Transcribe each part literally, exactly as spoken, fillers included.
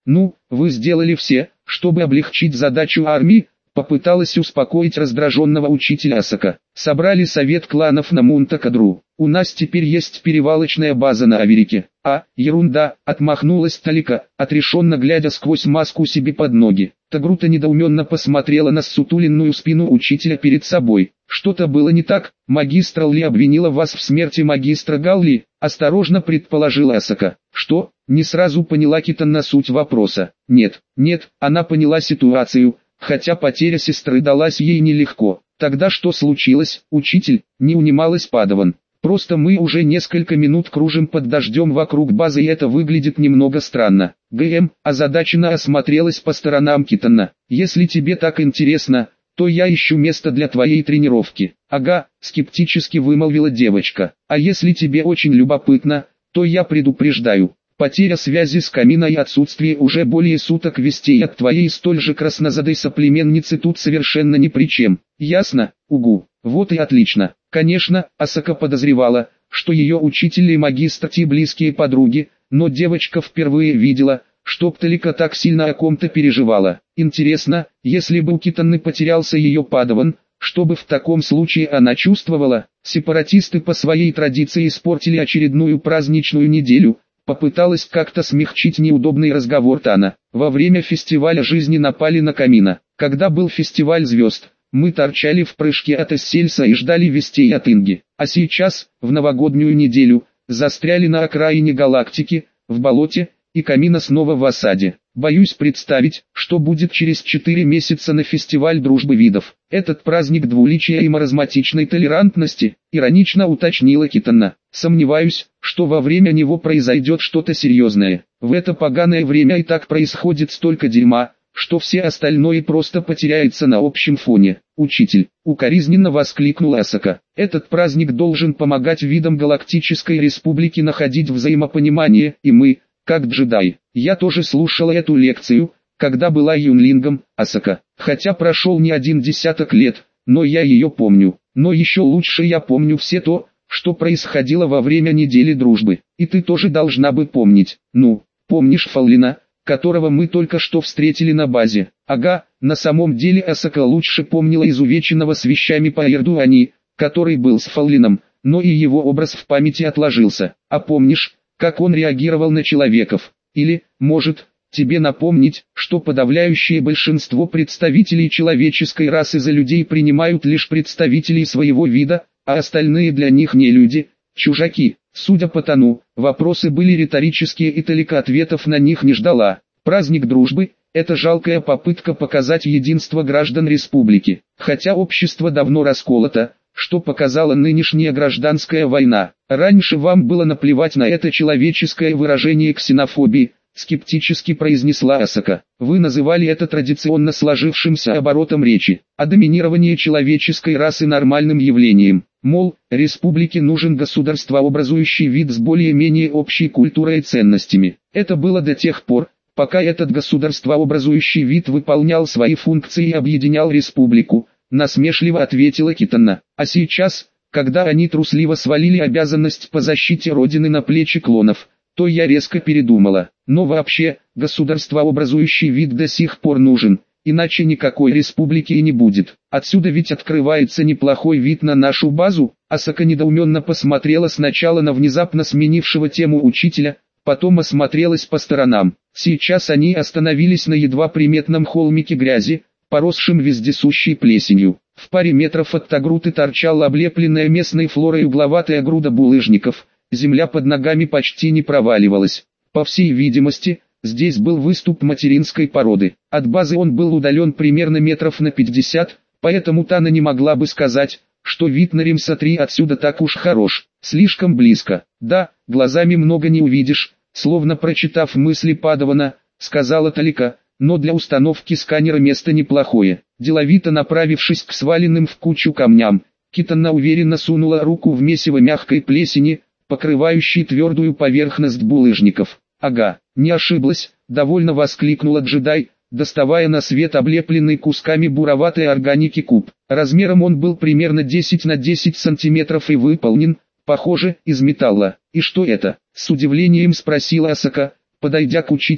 Ну, вы сделали все, чтобы облегчить задачу армии, попыталась успокоить раздраженного учителя Асака. Собрали совет кланов на Мунтакадру. У нас теперь есть перевалочная база на Аверике. А, ерунда, отмахнулась Талика, отрешенно глядя сквозь маску себе под ноги. Тагрута недоуменно посмотрела на ссутуленную спину учителя перед собой. Что-то было не так, магистра Ли обвинила вас в смерти магистра Галли, осторожно предположила Асака. Что? Не сразу поняла Китана суть вопроса. Нет, нет, она поняла ситуацию, хотя потеря сестры далась ей нелегко. Тогда что случилось, учитель? Не унималась Падаван. Просто мы уже несколько минут кружим под дождем вокруг базы, и это выглядит немного странно. ГМ озадаченно осмотрелась по сторонам Китана. Если тебе так интересно, то я ищу место для твоей тренировки. Ага, скептически вымолвила девочка. А если тебе очень любопытно, то я предупреждаю. Потеря связи с Камино и отсутствие уже более суток вестей от твоей столь же краснозадой соплеменницы тут совершенно ни при чем. Ясно? Угу. Вот и отлично. Конечно, Асака подозревала, что ее учитель и магистр те близкие подруги, но девочка впервые видела, что Пталика так сильно о ком-то переживала. Интересно, если бы у Китаны потерялся ее Падаван, что бы в таком случае она чувствовала? Сепаратисты по своей традиции испортили очередную праздничную неделю. Попыталась как-то смягчить неудобный разговор Тана. Во время фестиваля жизни напали на Камино. Когда был фестиваль звезд, мы торчали в прыжке от Эссельса и ждали вестей от Инги. А сейчас, в новогоднюю неделю, застряли на окраине галактики, в болоте, и Камино снова в осаде. Боюсь представить, что будет через четыре месяца на фестиваль дружбы видов. Этот праздник двуличия и маразматичной толерантности, иронично уточнила Китана. Сомневаюсь, что во время него произойдет что-то серьезное. В это поганое время и так происходит столько дерьма, что все остальное просто потеряется на общем фоне. Учитель, укоризненно воскликнула Асака. Этот праздник должен помогать видам Галактической Республики находить взаимопонимание, и мы, как джедай. Я тоже слушала эту лекцию, когда была юнлингом, Асака. Хотя прошел не один десяток лет, но я ее помню. Но еще лучше я помню все то, что происходило во время недели дружбы. И ты тоже должна бы помнить. Ну, помнишь Фаллина, которого мы только что встретили на базе? Ага, на самом деле Асака лучше помнила изувеченного с вещами по Эрдуани, который был с Фаллином, но и его образ в памяти отложился. А помнишь, как он реагировал на человеков? Или, может, тебе напомнить, что подавляющее большинство представителей человеческой расы за людей принимают лишь представителей своего вида, а остальные для них не люди, чужаки. Судя по тону, вопросы были риторические, и Талика ответов на них не ждала. Праздник дружбы – это жалкая попытка показать единство граждан республики. Хотя общество давно расколото, что показала нынешняя гражданская война. Раньше вам было наплевать на это человеческое выражение ксенофобии, скептически произнесла Асака. Вы называли это традиционно сложившимся оборотом речи, а доминирование человеческой расы нормальным явлением. Мол, республике нужен государствообразующий вид с более-менее общей культурой и ценностями. Это было до тех пор, пока этот государствообразующий вид выполнял свои функции и объединял республику, насмешливо ответила Китана. А сейчас, когда они трусливо свалили обязанность по защите Родины на плечи клонов, то я резко передумала. Но вообще, государствообразующий вид до сих пор нужен, иначе никакой республики и не будет. Отсюда ведь открывается неплохой вид на нашу базу. Асака недоуменно посмотрела сначала на внезапно сменившего тему учителя, потом осмотрелась по сторонам. Сейчас они остановились на едва приметном холмике грязи, поросшим вездесущей плесенью. В паре метров от Тагруты торчала облепленная местной флорой угловатая груда булыжников, земля под ногами почти не проваливалась. По всей видимости, здесь был выступ материнской породы. От базы он был удален примерно метров на пятьдесят, поэтому Тана не могла бы сказать, что вид на Римса три отсюда так уж хорош. Слишком близко. Да, глазами много не увидишь, словно прочитав мысли Падавана, сказала Талика, но для установки сканера место неплохое. Деловито направившись к сваленным в кучу камням, Китана уверенно сунула руку в месиво мягкой плесени, покрывающей твердую поверхность булыжников. Ага, не ошиблась, довольно воскликнула джедай, доставая на свет облепленный кусками буроватой органики куб. Размером он был примерно десять на десять сантиметров и выполнен, похоже, из металла. И что это? С удивлением спросила Асака, подойдя к учителю,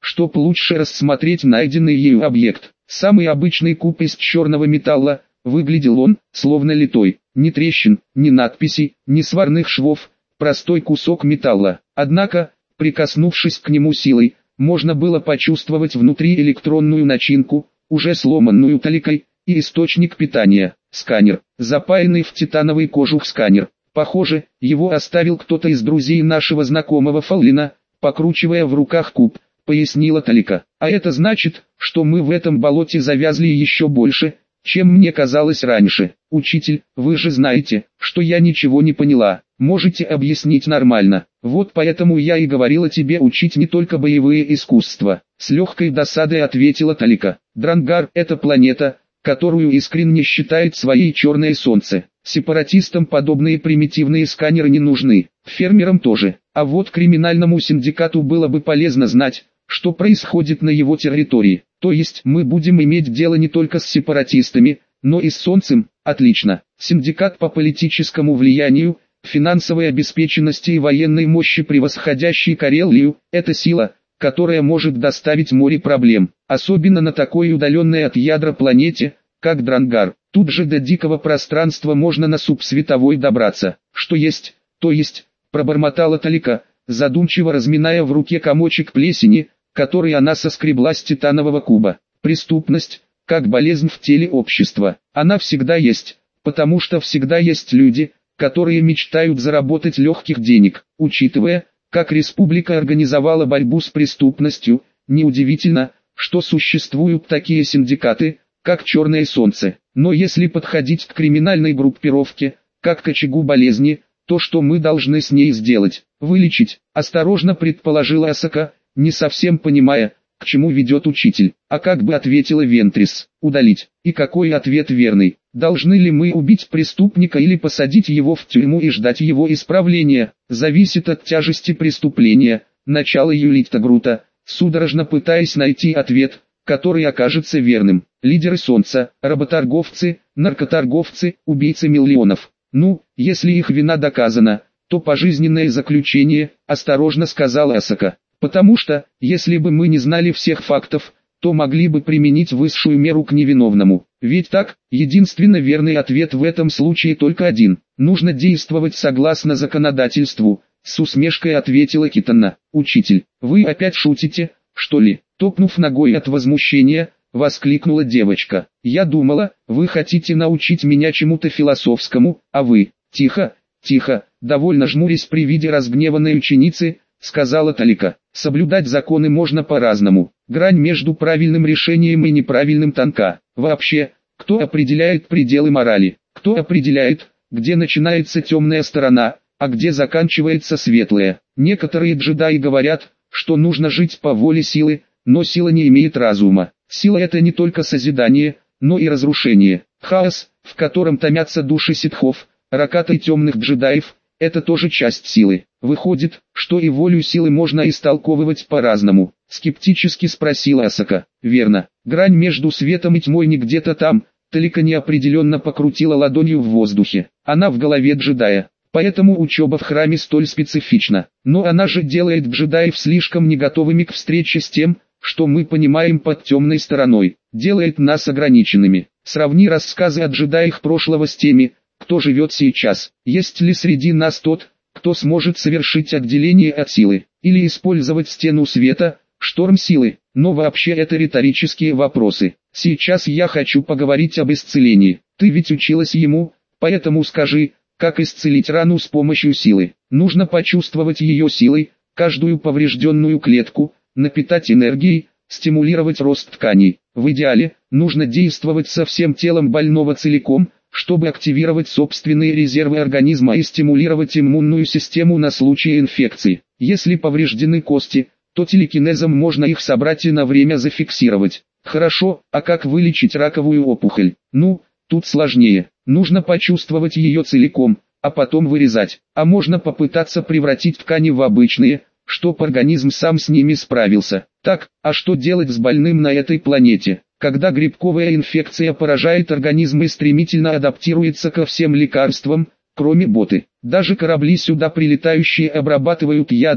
чтоб лучше рассмотреть найденный ею объект. Самый обычный куб из черного металла, выглядел он, словно литой. Ни трещин, ни надписей, ни сварных швов, простой кусок металла. Однако, прикоснувшись к нему силой, можно было почувствовать внутри электронную начинку, уже сломанную таликой, и источник питания. Сканер, запаянный в титановый кожух сканер. Похоже, его оставил кто-то из друзей нашего знакомого Фаулина, покручивая в руках куб, пояснила Талика. А это значит, что мы в этом болоте завязли еще больше, чем мне казалось раньше. Учитель, вы же знаете, что я ничего не поняла. Можете объяснить нормально. Вот поэтому я и говорила тебе учить не только боевые искусства. С легкой досадой ответила Талика. Дрангар – это планета, которую искренне считает своей черное солнце. Сепаратистам подобные примитивные сканеры не нужны, фермерам тоже. А вот криминальному синдикату было бы полезно знать, что происходит на его территории. То есть мы будем иметь дело не только с сепаратистами, но и с солнцем. Отлично. Синдикат по политическому влиянию, финансовой обеспеченности и военной мощи превосходящей Карелию – это сила, которая может доставить море проблем, особенно на такой удаленной от ядра планете, как Дрангар. Тут же до дикого пространства можно на субсветовой добраться. Что есть, то есть, пробормотала Талика, задумчиво разминая в руке комочек плесени, который она соскребла с титанового куба. Преступность, как болезнь в теле общества, она всегда есть, потому что всегда есть люди, которые мечтают заработать легких денег. Учитывая, как республика организовала борьбу с преступностью, неудивительно, что существуют такие синдикаты, как Черное Солнце. Но если подходить к криминальной группировке, как к очагу болезни, то что мы должны с ней сделать? Вылечить, осторожно предположила Асака, не совсем понимая, к чему ведет учитель. А как бы ответила Вентрис? Удалить. И какой ответ верный? Должны ли мы убить преступника или посадить его в тюрьму и ждать его исправления? Зависит от тяжести преступления, начала Юлита Грута, судорожно пытаясь найти ответ, который окажется верным. Лидеры Солнца, работорговцы, наркоторговцы, убийцы миллионов. Ну, если их вина доказана, то пожизненное заключение, осторожно сказала Асака. Потому что, если бы мы не знали всех фактов, то могли бы применить высшую меру к невиновному. Ведь так, единственно верный ответ в этом случае только один. Нужно действовать согласно законодательству, с усмешкой ответила Китана. Учитель, вы опять шутите, что ли? Топнув ногой от возмущения, воскликнула девочка. Я думала, вы хотите научить меня чему-то философскому, а вы... Тихо, тихо, довольно жмурясь при виде разгневанной ученицы, сказала Талика. Соблюдать законы можно по-разному. Грань между правильным решением и неправильным тонка. Вообще, кто определяет пределы морали? Кто определяет, где начинается темная сторона, а где заканчивается светлая? Некоторые джедаи говорят, что нужно жить по воле силы, но сила не имеет разума. Сила — это не только созидание, но и разрушение. Хаос, в котором томятся души ситхов, ракаты темных джедаев, это тоже часть силы. Выходит, что и волю силы можно истолковывать по-разному. Скептически спросила Асака. Верно. Грань между светом и тьмой не где-то там. Талика неопределенно покрутила ладонью в воздухе. Она в голове джедая. Поэтому учеба в храме столь специфична. Но она же делает джедаев слишком не готовыми к встрече с тем, что мы понимаем под темной стороной. Делает нас ограниченными. Сравни рассказы о джедаях прошлого с теми, кто живет сейчас. Есть ли среди нас тот, кто сможет совершить отделение от силы, или использовать стену света, шторм силы? Но вообще это риторические вопросы. Сейчас я хочу поговорить об исцелении. Ты ведь училась ему, поэтому скажи, как исцелить рану с помощью силы. Нужно почувствовать ее силой, каждую поврежденную клетку, напитать энергией, стимулировать рост тканей. В идеале, нужно действовать со всем телом больного целиком, чтобы активировать собственные резервы организма и стимулировать иммунную систему на случай инфекции. Если повреждены кости, то телекинезом можно их собрать и на время зафиксировать. Хорошо, а как вылечить раковую опухоль? Ну, тут сложнее. Нужно почувствовать ее целиком, а потом вырезать. А можно попытаться превратить ткани в обычные, чтоб организм сам с ними справился. Так, а что делать с больным на этой планете? Когда грибковая инфекция поражает организм и стремительно адаптируется ко всем лекарствам, кроме боты. Даже корабли сюда прилетающие обрабатывают ядами,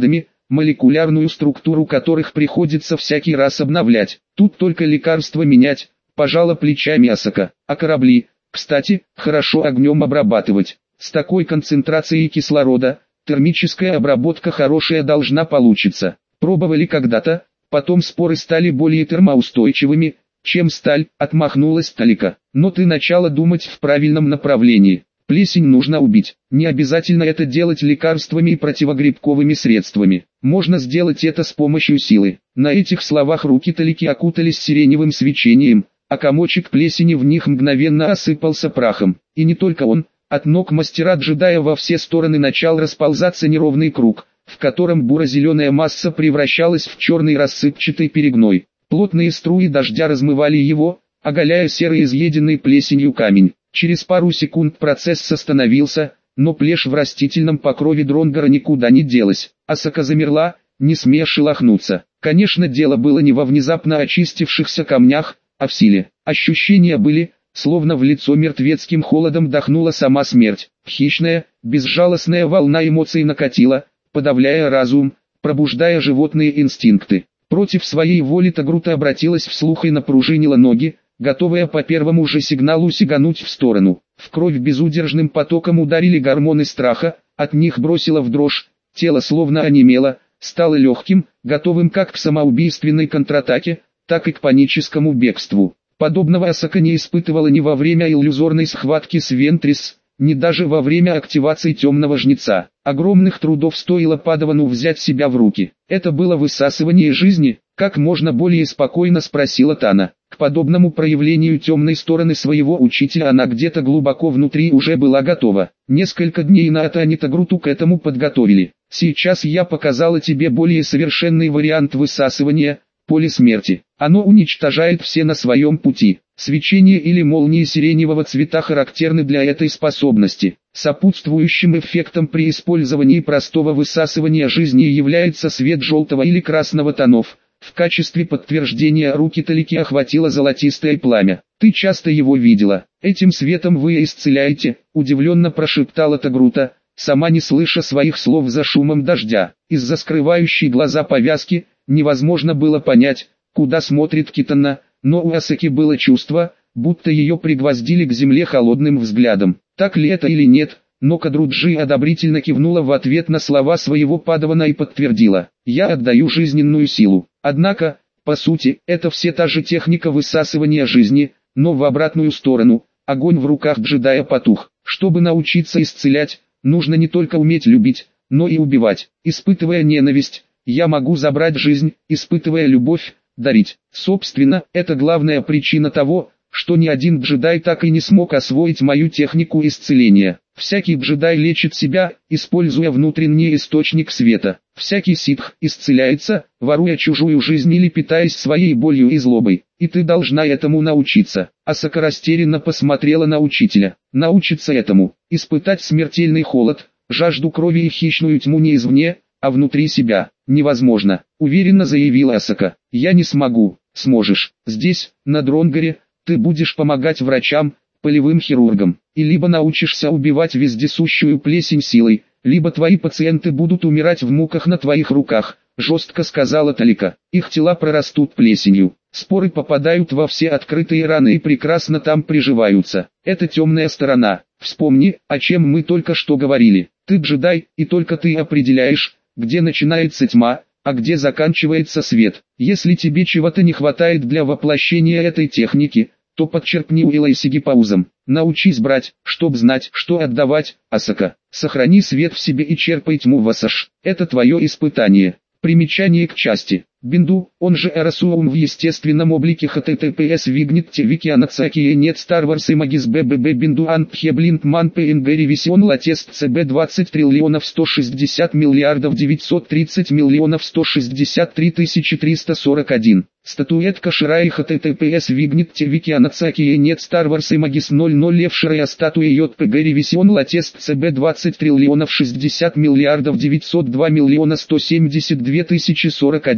молекулярную структуру которых приходится всякий раз обновлять. Тут только лекарства менять, пожала плечами Асака. А корабли, кстати, хорошо огнем обрабатывать. С такой концентрацией кислорода, термическая обработка хорошая должна получиться. Пробовали когда-то, потом споры стали более термоустойчивыми, чем сталь, отмахнулась Талика. Но ты начала думать в правильном направлении. Плесень нужно убить. Не обязательно это делать лекарствами и противогрибковыми средствами. Можно сделать это с помощью силы. На этих словах руки Талики окутались сиреневым свечением, а комочек плесени в них мгновенно осыпался прахом. И не только он. От ног мастера-джедая во все стороны начал расползаться неровный круг, в котором буро-зеленая масса превращалась в черный рассыпчатый перегной. Плотные струи дождя размывали его, оголяя серый изъеденный плесенью камень. Через пару секунд процесс остановился, но плешь в растительном покрове Дронгора никуда не делась. Асака замерла, не смея шелохнуться. Конечно, дело было не во внезапно очистившихся камнях, а в силе. Ощущения были, словно в лицо мертвецким холодом дохнула сама смерть. Хищная, безжалостная волна эмоций накатила, подавляя разум, пробуждая животные инстинкты. Против своей воли Тагрута обратилась вслух и напружинила ноги, готовая по первому же сигналу сигануть в сторону. В кровь безудержным потоком ударили гормоны страха, от них бросило в дрожь, тело словно онемело, стало легким, готовым как к самоубийственной контратаке, так и к паническому бегству. Подобного Асака не испытывала ни во время иллюзорной схватки с Вентрис, ни даже во время активации темного жнеца. Огромных трудов стоило Падавану взять себя в руки. Это было высасывание жизни, как можно более спокойно спросила Тана. К подобному проявлению темной стороны своего учителя она где-то глубоко внутри уже была готова. Несколько дней на Атане Тагруту к этому подготовили. Сейчас я показала тебе более совершенный вариант высасывания, поле смерти. Оно уничтожает все на своем пути. Свечение или молнии сиреневого цвета характерны для этой способности. Сопутствующим эффектом при использовании простого высасывания жизни является свет желтого или красного тонов. В качестве подтверждения руки Талики охватило золотистое пламя. «Ты часто его видела. Этим светом вы исцеляете», — удивленно прошептала Тагрута, сама не слыша своих слов за шумом дождя. Из-за скрывающей глаза повязки невозможно было понять, куда смотрит Китана, но у Асаки было чувство, будто ее пригвоздили к земле холодным взглядом. Так ли это или нет, но Кадруджи одобрительно кивнула в ответ на слова своего Падавана и подтвердила: «Я отдаю жизненную силу». Однако, по сути, это все та же техника высасывания жизни, но в обратную сторону. Огонь в руках джедая потух. Чтобы научиться исцелять, нужно не только уметь любить, но и убивать. Испытывая ненависть, я могу забрать жизнь, испытывая любовь, дарить. Собственно, это главная причина того, что ни один джедай так и не смог освоить мою технику исцеления. Всякий джедай лечит себя, используя внутренний источник света. Всякий ситх исцеляется, воруя чужую жизнь или питаясь своей болью и злобой. И ты должна этому научиться. Асака растерянно посмотрела на учителя. Научиться этому, испытать смертельный холод, жажду крови и хищную тьму не извне, а внутри себя, невозможно, уверенно заявила Асака. Я не смогу. Сможешь. Здесь, на Дронгоре, ты будешь помогать врачам, полевым хирургам, и либо научишься убивать вездесущую плесень силой, либо твои пациенты будут умирать в муках на твоих руках, жестко сказала Талика. Их тела прорастут плесенью, споры попадают во все открытые раны и прекрасно там приживаются. Это темная сторона. Вспомни, о чем мы только что говорили. Ты джедай, и только ты определяешь, где начинается тьма, а где заканчивается свет. Если тебе чего-то не хватает для воплощения этой техники, то подчеркни Уилайсиги паузом. Научись брать, чтоб знать, что отдавать, Асака. Сохрани свет в себе и черпай тьму в Асаш. Это твое испытание. Примечание к части. Бинду, он же Эрасуум в естественном облике https вигнет тевикианацакие нет Star Wars и Магис БББ Бинду Антхеблинт Ман Пенгери Висион Латест ЦБ двадцать триллионов сто шестьдесят миллиардов девятьсот тридцать миллионов сто шестьдесят три тысячи триста сорок один. Статуэтка Ширай https вигнет тевикианацакие нет Star Wars и Магис ноль ноль Левширая статуя Йотпегери Висион Латест ЦБ двадцать триллионов шестьдесят миллиардов девятьсот два миллиона сто семьдесят две тысячи сорок один.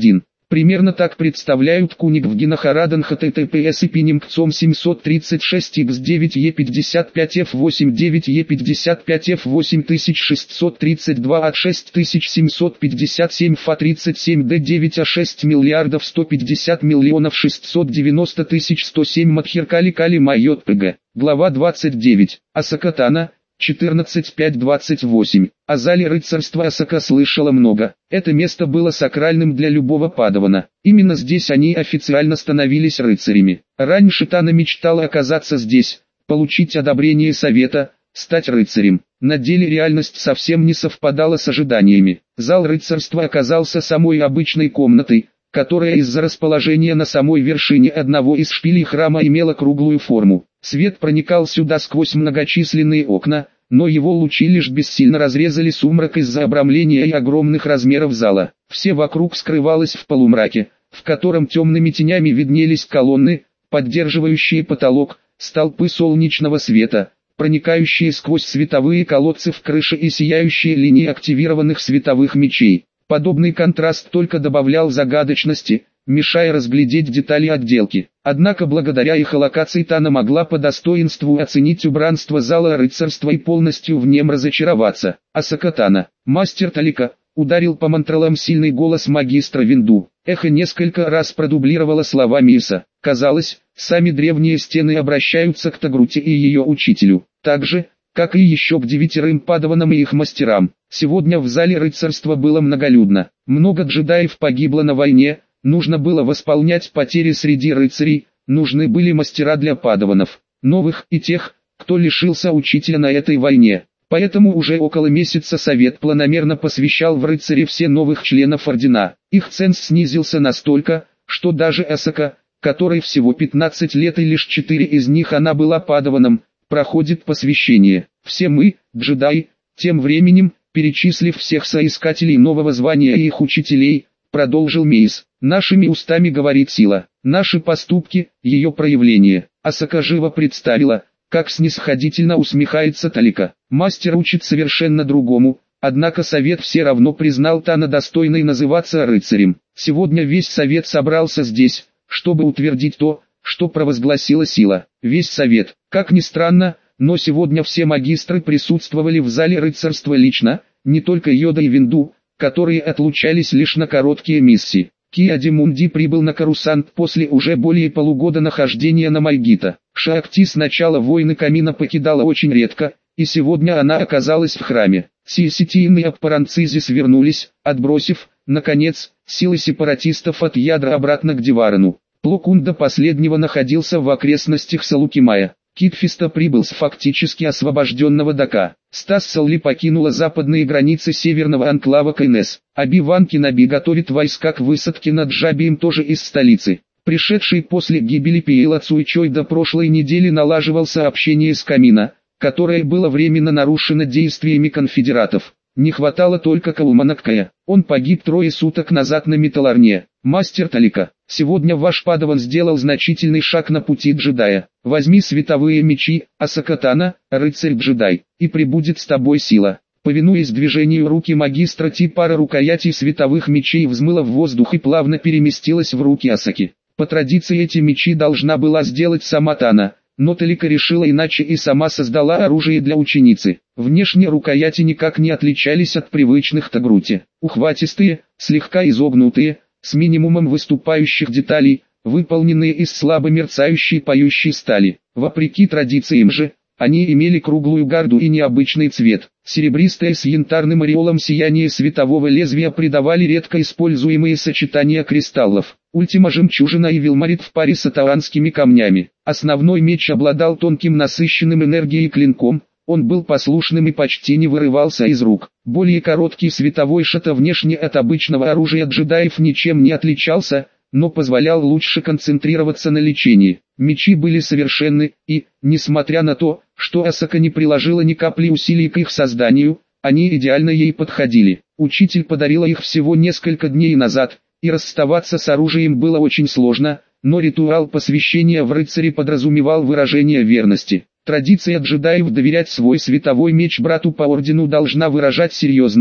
Примерно так представляют куник в Гинахарадан https и пинимкцом семьсот тридцать шесть икс девять е пятьдесят пять эф восемь девять е пятьдесят пять эф восемь шестьсот тридцать два от шесть семьсот пятьдесят семь фа тридцать семь дэ девять а шесть миллиардов сто пятьдесят миллионов шестьсот девяносто тысяч сто семь Мадхиркали Кали Майот ПГ. Глава двадцать девять. Асакатана. четырнадцать пять двадцать восемь. О зале рыцарства Асака слышала много. Это место было сакральным для любого падавана. Именно здесь они официально становились рыцарями. Раньше Тана мечтала оказаться здесь, получить одобрение совета, стать рыцарем. На деле реальность совсем не совпадала с ожиданиями. Зал рыцарства оказался самой обычной комнатой, которая из-за расположения на самой вершине одного из шпилей храма имела круглую форму. Свет проникал сюда сквозь многочисленные окна, но его лучи лишь бессильно разрезали сумрак из-за обрамления и огромных размеров зала. Все вокруг скрывалось в полумраке, в котором темными тенями виднелись колонны, поддерживающие потолок, столпы солнечного света, проникающие сквозь световые колодцы в крыше и сияющие линии активированных световых мечей. Подобный контраст только добавлял загадочности, мешая разглядеть детали отделки. Однако благодаря их локации Тана могла по достоинству оценить убранство зала рыцарства и полностью в нем разочароваться. Асака Тана, мастер Талика, ударил по мантралам сильный голос магистра Винду. Эхо несколько раз продублировало слова Миса. Казалось, сами древние стены обращаются к Тагруте и ее учителю. Так же, как и еще к девятерым падаванам и их мастерам. Сегодня в зале рыцарства было многолюдно. Много джедаев погибло на войне, нужно было восполнять потери среди рыцарей, нужны были мастера для падаванов, новых и тех, кто лишился учителя на этой войне. Поэтому уже около месяца совет планомерно посвящал в рыцари все новых членов ордена. Их ценз снизился настолько, что даже Асака, которой всего пятнадцать лет и лишь четыре из них она была падаваном, проходит посвящение. Все мы, джедаи, тем временем, перечислив всех соискателей нового звания и их учителей, продолжил Мейс. Нашими устами говорит сила, наши поступки, ее проявление. Асака живо представила, как снисходительно усмехается Талика. Мастер учит совершенно другому, однако совет все равно признал Тана достойной называться рыцарем. Сегодня весь совет собрался здесь, чтобы утвердить то, что провозгласила сила. Весь совет, как ни странно, но сегодня все магистры присутствовали в зале рыцарства лично, не только Йода и Винду, которые отлучались лишь на короткие миссии. Киадимунди прибыл на Карусант после уже более полугода нахождения на Мальгита. Шаакти с начала войны Камина покидала очень редко, и сегодня она оказалась в храме. Сиеситиин и Аппаранцизис вернулись, отбросив, наконец, силы сепаратистов от ядра обратно к Диварану. Пло-Кун до последнего находился в окрестностях Салукимая. Китфиста прибыл с фактически освобожденного Дака. Стас Салли покинула западные границы северного анклава Кайнес. Оби-Ван Кеноби готовит войска к высадке над Джабием тоже из столицы. Пришедший после гибели Пиэла Цуйчой до прошлой недели налаживал сообщение с Камина, которое было временно нарушено действиями конфедератов. Не хватало только Кауманаккая. Он погиб трое суток назад на Металларне. Мастер Талика, сегодня ваш падаван сделал значительный шаг на пути джедая. Возьми световые мечи, Асака Тана, рыцарь-джедай, и прибудет с тобой сила. Повинуясь движению руки магистра Ти, пара рукоятей световых мечей взмыла в воздух и плавно переместилась в руки Асаки. По традиции эти мечи должна была сделать сама Тана, но Талика решила иначе и сама создала оружие для ученицы. Внешне рукояти никак не отличались от привычных Тагрути. Ухватистые, слегка изогнутые, с минимумом выступающих деталей, выполненные из слабо мерцающей поющей стали. Вопреки традициям же, они имели круглую гарду и необычный цвет. Серебристое с янтарным ореолом сияние светового лезвия придавали редко используемые сочетания кристаллов. Ультима жемчужина и вилмарит в паре с атаанскими камнями. Основной меч обладал тонким насыщенным энергией клинком, он был послушным и почти не вырывался из рук. Более короткий световой шата внешне от обычного оружия джедаев ничем не отличался, но позволял лучше концентрироваться на лечении. Мечи были совершенны, и, несмотря на то, что Асака не приложила ни капли усилий к их созданию, они идеально ей подходили. Учитель подарила их всего несколько дней назад, и расставаться с оружием было очень сложно, но ритуал посвящения в рыцаре подразумевал выражение верности. Традиция джедаев доверять свой световой меч брату по ордену должна выражать серьезную,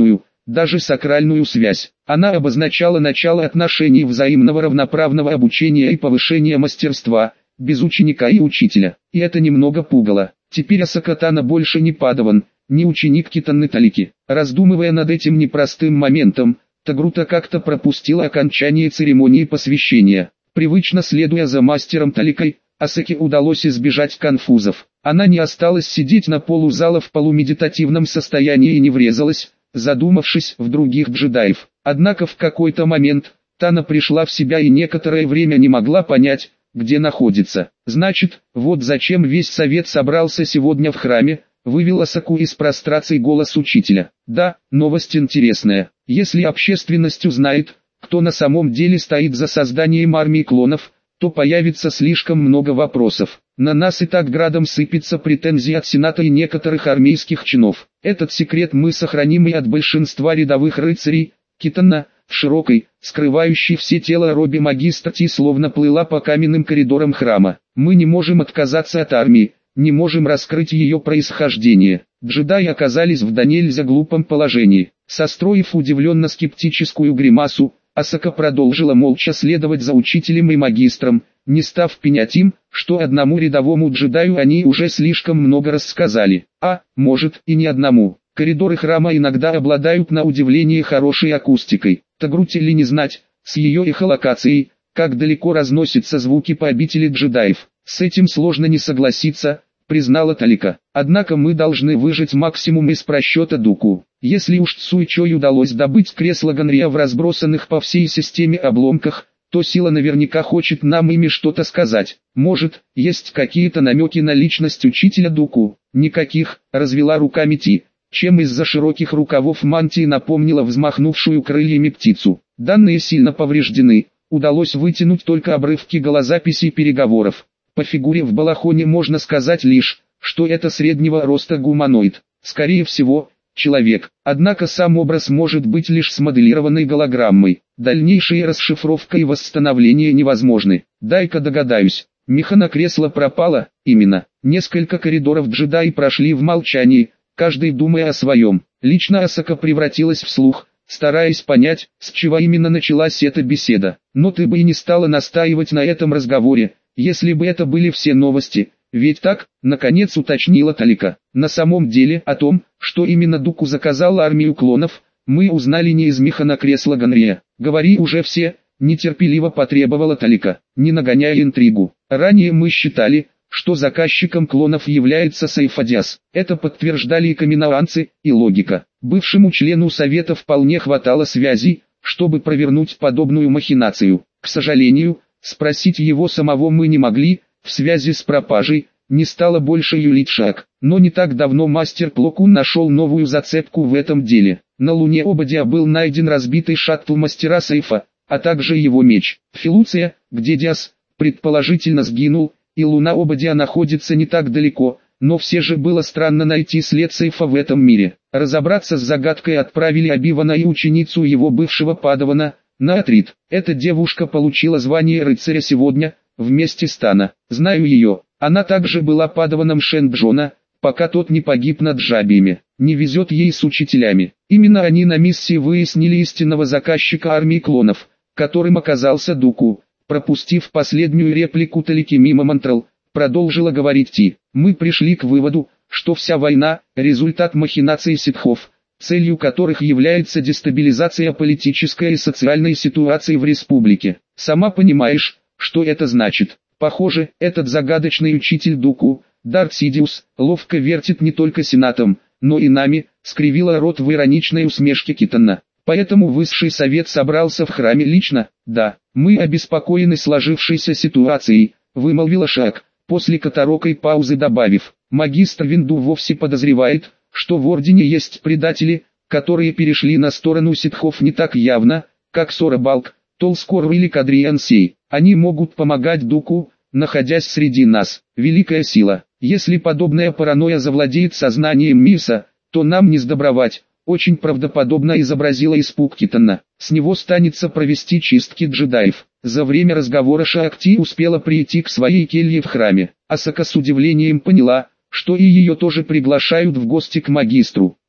даже сакральную связь. Она обозначала начало отношений взаимного равноправного обучения и повышения мастерства, без ученика и учителя. И это немного пугало. Теперь Асака Тано больше не падаван, не ученик Китаны Талики. Раздумывая над этим непростым моментом, Тагрута как-то пропустила окончание церемонии посвящения. Привычно следуя за мастером Таликой, Асаке удалось избежать конфузов. Она не осталась сидеть на полу зала в полумедитативном состоянии и не врезалась, задумавшись в других джедаев. Однако в какой-то момент Тано пришла в себя и некоторое время не могла понять, где находится. Значит, вот зачем весь совет собрался сегодня в храме, вывел Асаку из прострации голос учителя. Да, новость интересная. Если общественность узнает, кто на самом деле стоит за созданием армии клонов, то появится слишком много вопросов. На нас и так градом сыпется претензии от Сената и некоторых армейских чинов. Этот секрет мы сохраним и от большинства рядовых рыцарей. Китана, в широкой, скрывающей все тело робе магистр Ти словно плыла по каменным коридорам храма. Мы не можем отказаться от армии, не можем раскрыть ее происхождение. Джедаи оказались в да нельзя глупом положении. Состроив удивленно-скептическую гримасу, Асака продолжила молча следовать за учителем и магистром, не став пенять им, что одному рядовому джедаю они уже слишком много рассказали. А, может, и не одному. Коридоры храма иногда обладают на удивление хорошей акустикой. Тагруте ли не знать, с ее эхолокацией, как далеко разносятся звуки по обители джедаев. С этим сложно не согласиться, признала Талика. Однако мы должны выжать максимум из просчета Дуку. Если уж Цуй Чой удалось добыть кресло Ганрия в разбросанных по всей системе обломках, то сила наверняка хочет нам ими что-то сказать. Может, есть какие-то намеки на личность учителя Дуку? Никаких, развела руками Ти, чем из-за широких рукавов мантии напомнила взмахнувшую крыльями птицу. Данные сильно повреждены, удалось вытянуть только обрывки голозаписей переговоров. По фигуре в балахоне можно сказать лишь, что это среднего роста гуманоид, скорее всего, человек. Однако сам образ может быть лишь смоделированной голограммой. Дальнейшая расшифровка и восстановление невозможны. Дай-ка догадаюсь, меха кресло пропало, именно. Несколько коридоров джедаи прошли в молчании, каждый думая о своем. Лично Асака превратилась в слух, стараясь понять, с чего именно началась эта беседа. Но ты бы и не стала настаивать на этом разговоре, если бы это были все новости, ведь так, наконец уточнила Талика. На самом деле, о том, что именно Дуку заказал армию клонов, мы узнали не из меха кресла Ганрия. Говори уже все, нетерпеливо потребовала Талика, не нагоняя интригу. Ранее мы считали, что заказчиком клонов является Сайфадиас. Это подтверждали и каминаанцы, и логика. Бывшему члену совета вполне хватало связей, чтобы провернуть подобную махинацию. К сожалению, спросить его самого мы не могли, в связи с пропажей, не стало больше юлить шаг. Но не так давно мастер Плокун нашел новую зацепку в этом деле. На Луне Обадиа был найден разбитый шаттл мастера Сейфа, а также его меч. Филуция, где Диас, предположительно сгинул, и Луна Обадиа находится не так далеко, но все же было странно найти след Сейфа в этом мире. Разобраться с загадкой отправили Оби-Вана и ученицу его бывшего падавана, на Атрит. Эта девушка получила звание рыцаря сегодня, вместе с Тано. Знаю ее, она также была падаваном Шэнджона, пока тот не погиб над Джабиями. Не везет ей с учителями. Именно они на миссии выяснили истинного заказчика армии клонов, которым оказался Дуку. Пропустив последнюю реплику Талики мимо Мантрал, продолжила говорить Ти. Мы пришли к выводу, что вся война – результат махинаций ситхов, целью которых является дестабилизация политической и социальной ситуации в республике. Сама понимаешь, что это значит. Похоже, этот загадочный учитель Дуку, Дарт Сидиус, ловко вертит не только Сенатом, но и нами, скривила рот в ироничной усмешке Китана. Поэтому высший совет собрался в храме лично. Да, мы обеспокоены сложившейся ситуацией, вымолвила Шак, после короткой паузы добавив. Магистр Винду вовсе подозревает, что в Ордене есть предатели, которые перешли на сторону ситхов не так явно, как Сора Балк, Толскор или Кадриан Сей. Они могут помогать Дуку, находясь среди нас. Великая сила. Если подобная паранойя завладеет сознанием Миса, то нам не сдобровать. Очень правдоподобно изобразила испуг Китана. С него станется провести чистки джедаев. За время разговора Шаакти успела прийти к своей келье в храме. Асака с удивлением поняла, что и ее тоже приглашают в гости к магистру.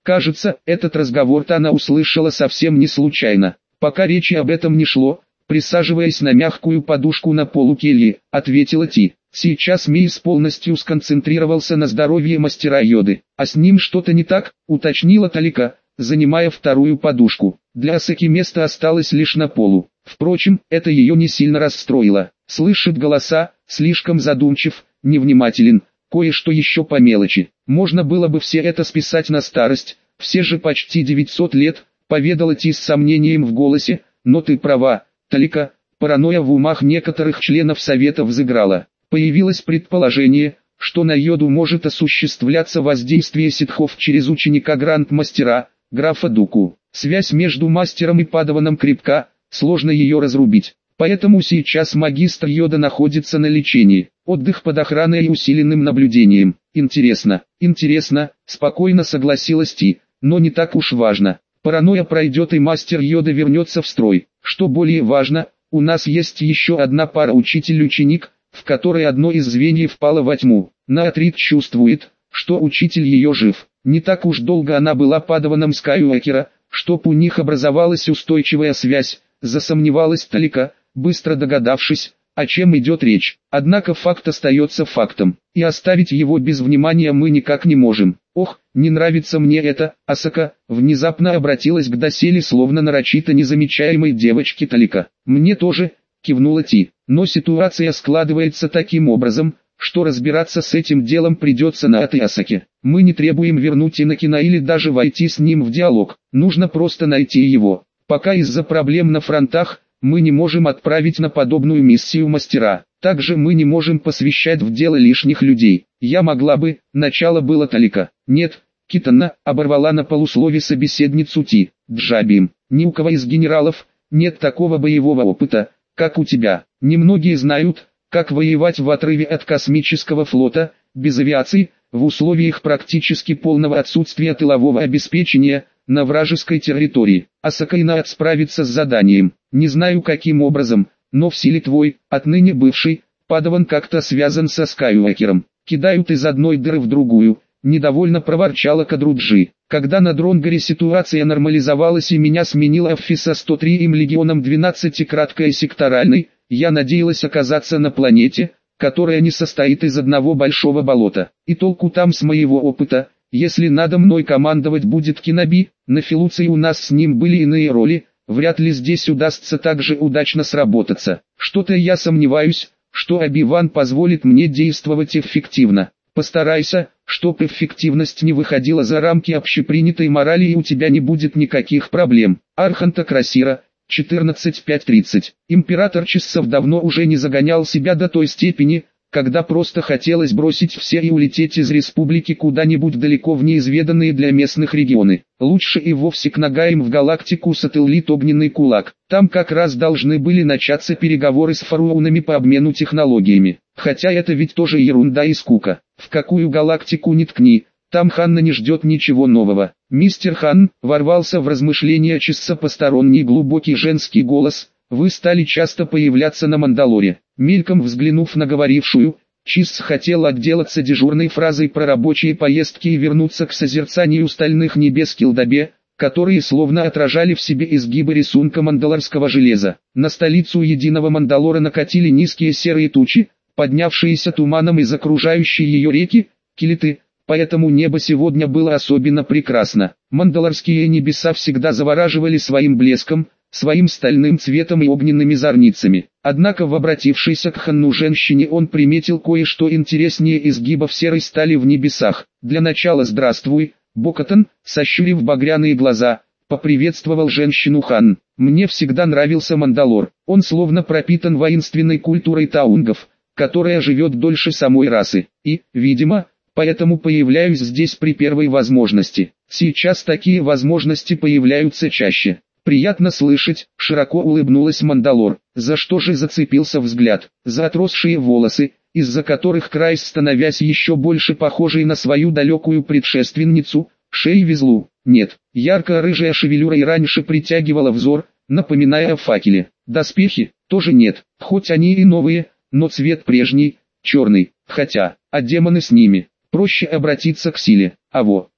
Кажется, этот разговор-то она услышала совсем не случайно. Пока речи об этом не шло, присаживаясь на мягкую подушку на полу кельи, ответила Ти. Сейчас Мейс полностью сконцентрировался на здоровье мастера йоды. А с ним что-то не так, уточнила Талика, занимая вторую подушку. Для Асаки место осталось лишь на полу. Впрочем, это ее не сильно расстроило. Слышит голоса, слишком задумчив, невнимателен, кое-что еще по мелочи. Можно было бы все это списать на старость, все же почти девятьсот лет, поведала Ти с сомнением в голосе, но ты права, Талика, паранойя в умах некоторых членов совета взыграла. Появилось предположение, что на йоду может осуществляться воздействие ситхов через ученика гранд-мастера, графа Дуку. Связь между мастером и падаваном крепка, сложно ее разрубить. Поэтому сейчас магистр йода находится на лечении, отдых под охраной и усиленным наблюдением. Интересно, интересно, спокойно согласилась Ти, но не так уж важно. Паранойя пройдет и мастер йода вернется в строй. Что более важно, у нас есть еще одна пара учитель-ученик, в которой одно из звеньев впало во тьму. Наатрит чувствует, что учитель ее жив. Не так уж долго она была падаваном Скайуокера, чтоб у них образовалась устойчивая связь, засомневалась Талика, быстро догадавшись, о чем идет речь. Однако факт остается фактом, и оставить его без внимания мы никак не можем. Ох, не нравится мне это, Асака, внезапно обратилась к доселе словно нарочито незамечаемой девочке Талика. Мне тоже, кивнула Ти, но ситуация складывается таким образом, что разбираться с этим делом придется на этой Асаке. Мы не требуем вернуть Инакина или даже войти с ним в диалог, нужно просто найти его. Пока из-за проблем на фронтах, мы не можем отправить на подобную миссию мастера. Также мы не можем посвящать в дело лишних людей. Я могла бы, начало было Талика. Нет, Китана, оборвала на полуслове собеседницу Ти. Джабим, ни у кого из генералов нет такого боевого опыта, как у тебя. Немногие знают, как воевать в отрыве от космического флота, без авиации, в условиях практически полного отсутствия тылового обеспечения, на вражеской территории. Асака Инаат справится с заданием. Не знаю каким образом, но в силе твой, отныне бывший, падаван как-то связан со Скайуокером. Кидают из одной дыры в другую, недовольно проворчала Кадруджи. Когда на Дронгаре ситуация нормализовалась и меня сменила Афиса сто три им легионом двенадцать краткой секторальной, я надеялась оказаться на планете, которая не состоит из одного большого болота. И толку там с моего опыта, если надо мной командовать будет Киноби, на Филуции у нас с ним были иные роли, вряд ли здесь удастся так же удачно сработаться. Что-то я сомневаюсь, что Оби-Ван позволит мне действовать эффективно. Постарайся, чтоб эффективность не выходила за рамки общепринятой морали и у тебя не будет никаких проблем. Арханта Красира, четырнадцать пять тридцать. Император Чиссов давно уже не загонял себя до той степени, когда просто хотелось бросить все и улететь из республики куда-нибудь далеко в неизведанные для местных регионы. Лучше и вовсе к Нагаим в галактику сателлит Огненный Кулак. Там как раз должны были начаться переговоры с фараонами по обмену технологиями. Хотя это ведь тоже ерунда и скука. В какую галактику ни ткни, там Ханна не ждет ничего нового. Мистер Хан, ворвался в размышления Чисса посторонний глубокий женский голос. Вы стали часто появляться на Мандалоре. Мельком взглянув на говорившую, Чисс хотел отделаться дежурной фразой про рабочие поездки и вернуться к созерцанию стальных небес Килдабе, которые словно отражали в себе изгибы рисунка мандалорского железа. На столицу единого Мандалора накатили низкие серые тучи, поднявшиеся туманом из окружающей ее реки, Килиты, поэтому небо сегодня было особенно прекрасно. Мандалорские небеса всегда завораживали своим блеском, своим стальным цветом и огненными зорницами. Однако в обратившейся к Ханну женщине он приметил кое-что интереснее изгибов серой стали в небесах. Для начала «Здравствуй, Бокатон», сощурив багряные глаза, поприветствовал женщину Хан. «Мне всегда нравился Мандалор, он словно пропитан воинственной культурой таунгов, которая живет дольше самой расы, и, видимо, поэтому появляюсь здесь при первой возможности. Сейчас такие возможности появляются чаще». «Приятно слышать», — широко улыбнулась Мандалор. За что же зацепился взгляд? За отросшие волосы, из-за которых Крайс, становясь еще больше похожей на свою далекую предшественницу, Шей Везлу. Нет, ярко-рыжая шевелюра и раньше притягивала взор, напоминая о факеле. Доспехи тоже нет, хоть они и новые, но цвет прежний, черный, хотя, а демоны с ними. Проще обратиться к силе. А во,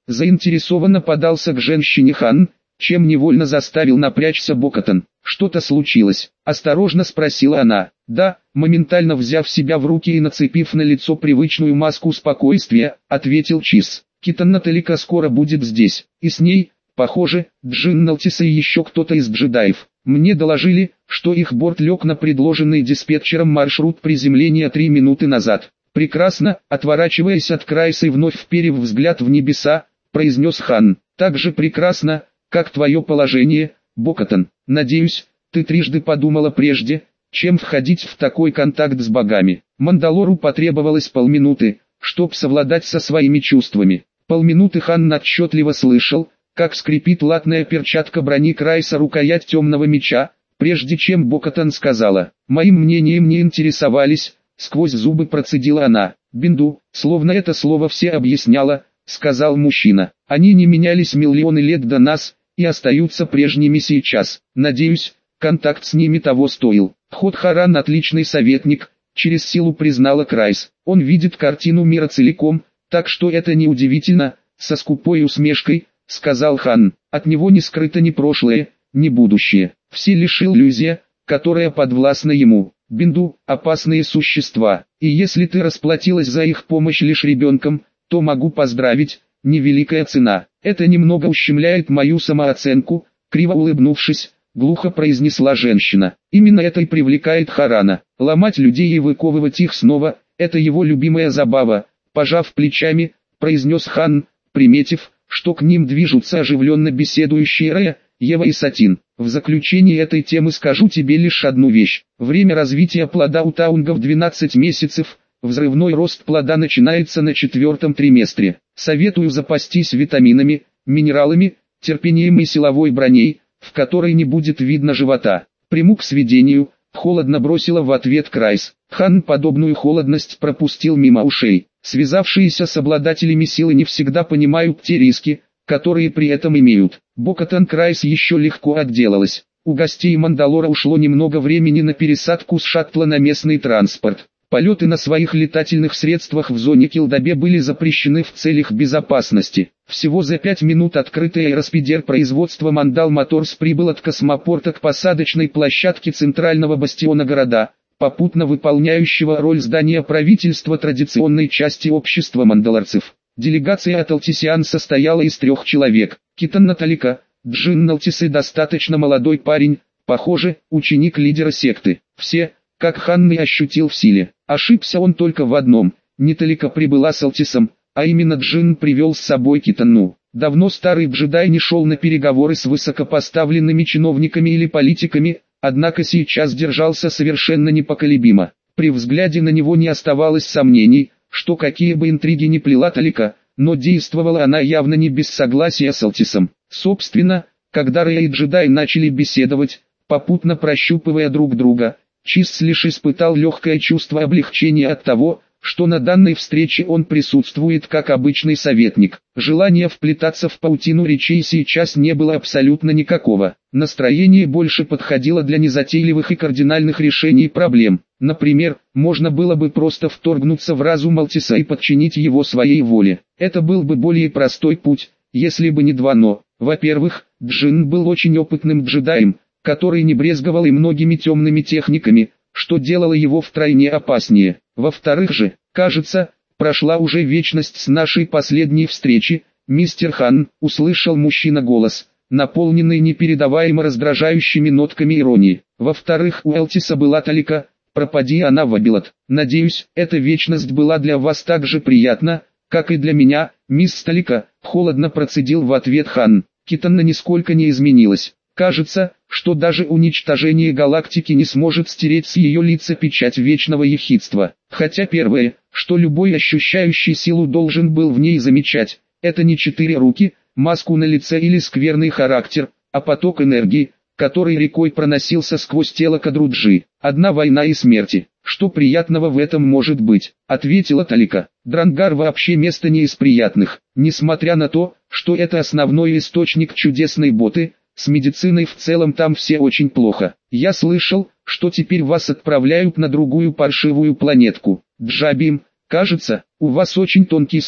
Заинтересованно подался к женщине Хан, чем невольно заставил напрячься Бокатон. «Что-то случилось?» – осторожно спросила она. «Да», моментально взяв себя в руки и нацепив на лицо привычную маску спокойствия, ответил Чиз. «Китанна Талика скоро будет здесь, и с ней, похоже, Джин Налтиса и еще кто-то из джедаев. Мне доложили, что их борт лег на предложенный диспетчером маршрут приземления три минуты назад». «Прекрасно», отворачиваясь от Крайса и вновь вперев взгляд в небеса, произнес Хан. «Так же прекрасно, как твое положение, Бокатон. Надеюсь, ты трижды подумала прежде, чем входить в такой контакт с богами». Мандалору потребовалось полминуты, чтоб совладать со своими чувствами. Полминуты Хан отчетливо слышал, как скрипит латная перчатка брони Крайса рукоять темного меча, прежде чем Бокатон сказала: «Моим мнением не интересовались», сквозь зубы процедила она. «Бинду», словно это слово все объясняло, сказал мужчина. «Они не менялись миллионы лет до нас, и остаются прежними сейчас. Надеюсь, контакт с ними того стоил». Ходхаран отличный советник, через силу признала Крайс. Он видит картину мира целиком, так что это не удивительно, со скупой усмешкой, сказал Хан. От него не скрыто ни прошлое, ни будущее. Все лишь иллюзия, которая подвластна ему. Бинду – опасные существа, и если ты расплатилась за их помощь лишь ребенком, то могу поздравить, невеликая цена. Это немного ущемляет мою самооценку, криво улыбнувшись, глухо произнесла женщина. Именно это и привлекает Харана. Ломать людей и выковывать их снова – это его любимая забава. Пожав плечами, произнес Хан, приметив, что к ним движутся оживленно беседующие Рэя, Ева и Сатин. В заключение этой темы скажу тебе лишь одну вещь. Время развития плода у таунгов двенадцать месяцев, взрывной рост плода начинается на четвертом триместре. Советую запастись витаминами, минералами, терпением и силовой броней, в которой не будет видно живота. Приму к сведению, холодно бросила в ответ Крайс. Хан подобную холодность пропустил мимо ушей. Связавшиеся с обладателями силы не всегда понимают те риски, которые при этом имеют. Бокатон Крайс еще легко отделалась. У гостей Мандалора ушло немного времени на пересадку с шаттла на местный транспорт. Полеты на своих летательных средствах в зоне Килдабе были запрещены в целях безопасности. Всего за пять минут открытый аэроспидер производства Мандал Моторс прибыл от космопорта к посадочной площадке центрального бастиона города, попутно выполняющего роль здания правительства традиционной части общества мандалорцев. Делегация от Алтисиан состояла из трех человек. Китанна Талика, Джин Налтис и достаточно молодой парень, похоже, ученик лидера секты. Все, как Хан и ощутил в силе. Ошибся он только в одном: не Талика прибыла с Алтисом, а именно Джин привел с собой Китанну. Давно старый джедай не шел на переговоры с высокопоставленными чиновниками или политиками, однако сейчас держался совершенно непоколебимо. При взгляде на него не оставалось сомнений, что какие бы интриги ни плела Талика, но действовала она явно не без согласия с Алтисом. Собственно, когда Рэй и джедай начали беседовать, попутно прощупывая друг друга, Чиз лишь испытал легкое чувство облегчения от того, что на данной встрече он присутствует как обычный советник. Желания вплетаться в паутину речей сейчас не было абсолютно никакого. Настроение больше подходило для незатейливых и кардинальных решений проблем. Например, можно было бы просто вторгнуться в разум Алтиса и подчинить его своей воле. Это был бы более простой путь, если бы не два «но». Во-первых, Джин был очень опытным джедаем, который не брезговал и многими темными техниками, что делало его втройне опаснее. Во-вторых же, кажется, прошла уже вечность с нашей последней встречи, мистер Хан, услышал мужчина голос, наполненный непередаваемо раздражающими нотками иронии. Во-вторых, у Алтиса была Талика, пропади она в обилот. Надеюсь, эта вечность была для вас так же приятна, как и для меня, мисс Талика, холодно процедил в ответ Хан. Китанна нисколько не изменилась. Кажется, что даже уничтожение галактики не сможет стереть с ее лица печать вечного ехидства. Хотя первое, что любой ощущающий силу должен был в ней замечать, это не четыре руки, маску на лице или скверный характер, а поток энергии, который рекой проносился сквозь тело Кадруджи. Одна война и смерти. Что приятного в этом может быть? Ответила Талика. Дрангар вообще место не из приятных. Несмотря на то, что это основной источник чудесной боты, с медициной в целом там все очень плохо. Я слышал, что теперь вас отправляют на другую паршивую планетку. Джабим, кажется, у вас очень тонкий слух.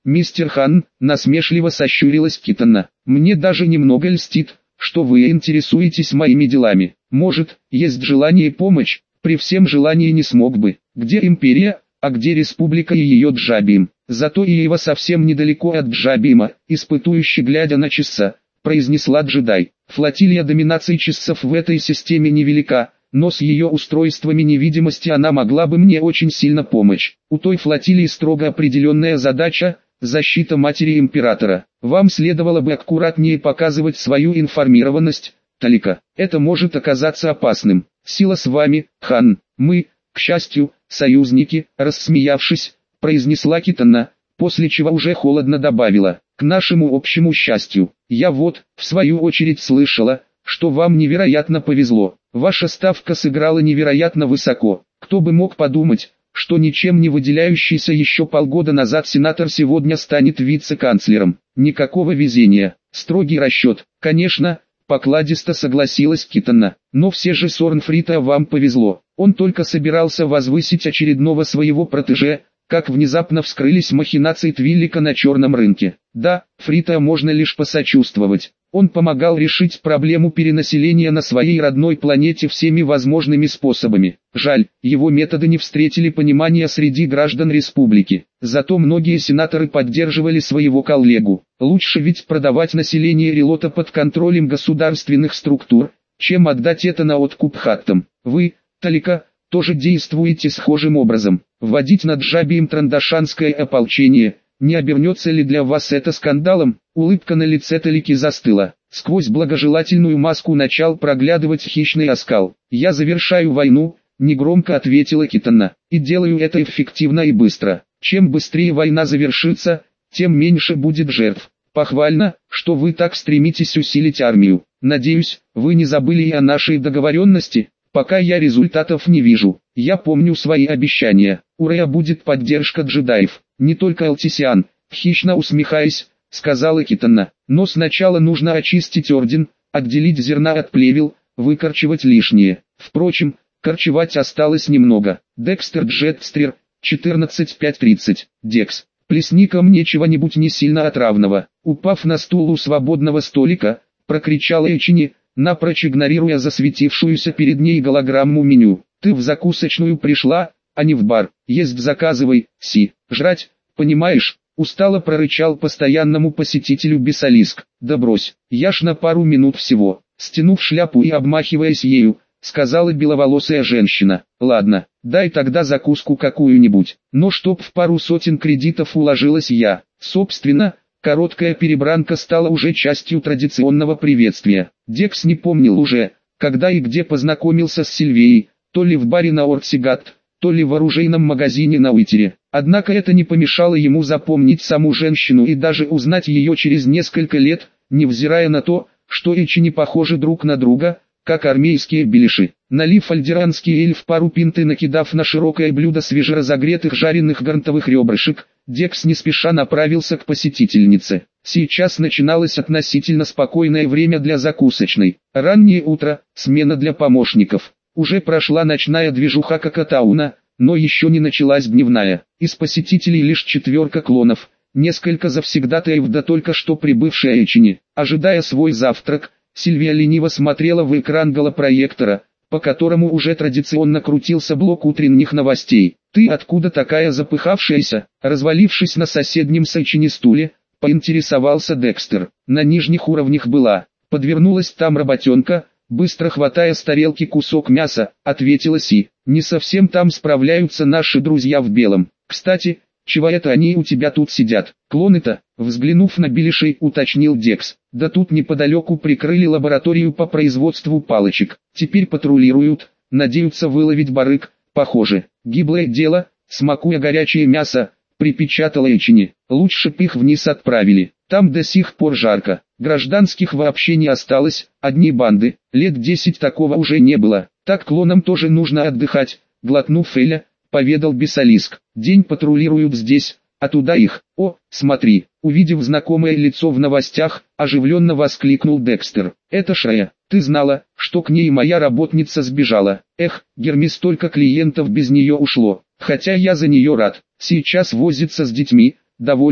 Мистер Хан, насмешливо сощурилась Китана. Мне даже немного льстит, что вы интересуетесь моими делами. Может, есть желание и помощь, при всем желании не смог бы. Где империя, а где республика и ее Джабим? Зато Иева совсем недалеко от Джабима, испытующе глядя на часа, произнесла джедай. Флотилия доминации часов в этой системе невелика, но с ее устройствами невидимости она могла бы мне очень сильно помочь. У той флотилии строго определенная задача – защита матери императора. Вам следовало бы аккуратнее показывать свою информированность, Талика. Это может оказаться опасным. Сила с вами, Хан. Мы, к счастью, союзники, рассмеявшись, произнесла Китана, после чего уже холодно добавила: к нашему общему счастью. Я вот, в свою очередь, слышала, что вам невероятно повезло. Ваша ставка сыграла невероятно высоко. Кто бы мог подумать, что ничем не выделяющийся еще полгода назад сенатор сегодня станет вице-канцлером. Никакого везения, строгий расчет. Конечно, покладисто согласилась Китана, но все же Сорнфрита вам повезло. Он только собирался возвысить очередного своего протеже, как внезапно вскрылись махинации Твиллика на черном рынке. Да, Фрита можно лишь посочувствовать. Он помогал решить проблему перенаселения на своей родной планете всеми возможными способами. Жаль, его методы не встретили понимания среди граждан республики. Зато многие сенаторы поддерживали своего коллегу. Лучше ведь продавать население Релота под контролем государственных структур, чем отдать это на откуп хаттам. Вы, Талика, тоже действуете схожим образом. Вводить над Джабием трандашанское ополчение – не обернется ли для вас это скандалом? Улыбка на лице Талики застыла. Сквозь благожелательную маску начал проглядывать хищный оскал. «Я завершаю войну», — негромко ответила Китана. «И делаю это эффективно и быстро. Чем быстрее война завершится, тем меньше будет жертв. Похвально, что вы так стремитесь усилить армию. Надеюсь, вы не забыли и о нашей договоренности? Пока я результатов не вижу. Я помню свои обещания. У Рея будет поддержка джедаев. Не только Алтисиан», хищно усмехаясь, сказала Китана. «Но сначала нужно очистить орден, отделить зерна от плевел, выкорчевать лишнее. Впрочем, корчевать осталось немного». Декстер Джетстрер, четырнадцать пять тридцать. Декс. «Плесни ко мне чего-нибудь не сильно отравного». Упав на стул у свободного столика, прокричала Эчини, напрочь игнорируя засветившуюся перед ней голограмму меню. «Ты в закусочную пришла, а не в бар. Есть заказывай, Си. Жрать, понимаешь?» Устало прорычал постоянному посетителю Бесалиск. «Да брось, я ж на пару минут всего». Стянув шляпу и обмахиваясь ею, сказала беловолосая женщина. «Ладно, дай тогда закуску какую-нибудь, но чтоб в пару сотен кредитов уложилась я». Собственно, короткая перебранка стала уже частью традиционного приветствия. Декс не помнил уже, когда и где познакомился с Сильвией, то ли в баре на Ортсигат, то ли в оружейном магазине на Уитере. Однако это не помешало ему запомнить саму женщину и даже узнать ее через несколько лет, невзирая на то, что эчи не похожи друг на друга, как армейские беляши. Налив альдеранский эль в пару пинт и накидав на широкое блюдо свежеразогретых жареных грантовых ребрышек, Декс не спеша направился к посетительнице. Сейчас начиналось относительно спокойное время для закусочной. Раннее утро, смена для помощников. Уже прошла ночная движуха Кокотауна, но еще не началась дневная. Из посетителей лишь четверка клонов, несколько завсегдатаев да только что прибывшая Эчини. Ожидая свой завтрак, Сильвия лениво смотрела в экран голопроектора, по которому уже традиционно крутился блок утренних новостей. «Ты откуда такая запыхавшаяся?» Развалившись на соседнем с Эчини стуле, поинтересовался Декстер. «На нижних уровнях была. Подвернулась там работенка», быстро хватая с тарелки кусок мяса, ответила Си. «Не совсем там справляются наши друзья в белом. Кстати, чего это они у тебя тут сидят? Клоны-то?» Взглянув на беляшей, уточнил Декс. «Да тут неподалеку прикрыли лабораторию по производству палочек. Теперь патрулируют, надеются выловить барыг. Похоже, гиблое дело», смакуя горячее мясо, припечатала Эчини. «Лучше б их вниз отправили. Там до сих пор жарко. Гражданских вообще не осталось, одни банды. Лет десять такого уже не было. Так клонам тоже нужно отдыхать», глотнув Эля, поведал Бесалиск. «День патрулируют здесь, а туда их. О, смотри!» Увидев знакомое лицо в новостях, оживленно воскликнул Декстер. «Это Шрея. Ты знала, что к ней моя работница сбежала? Эх, Герми, столько клиентов без нее ушло. Хотя я за нее рад. Сейчас возится с детьми». Довольная,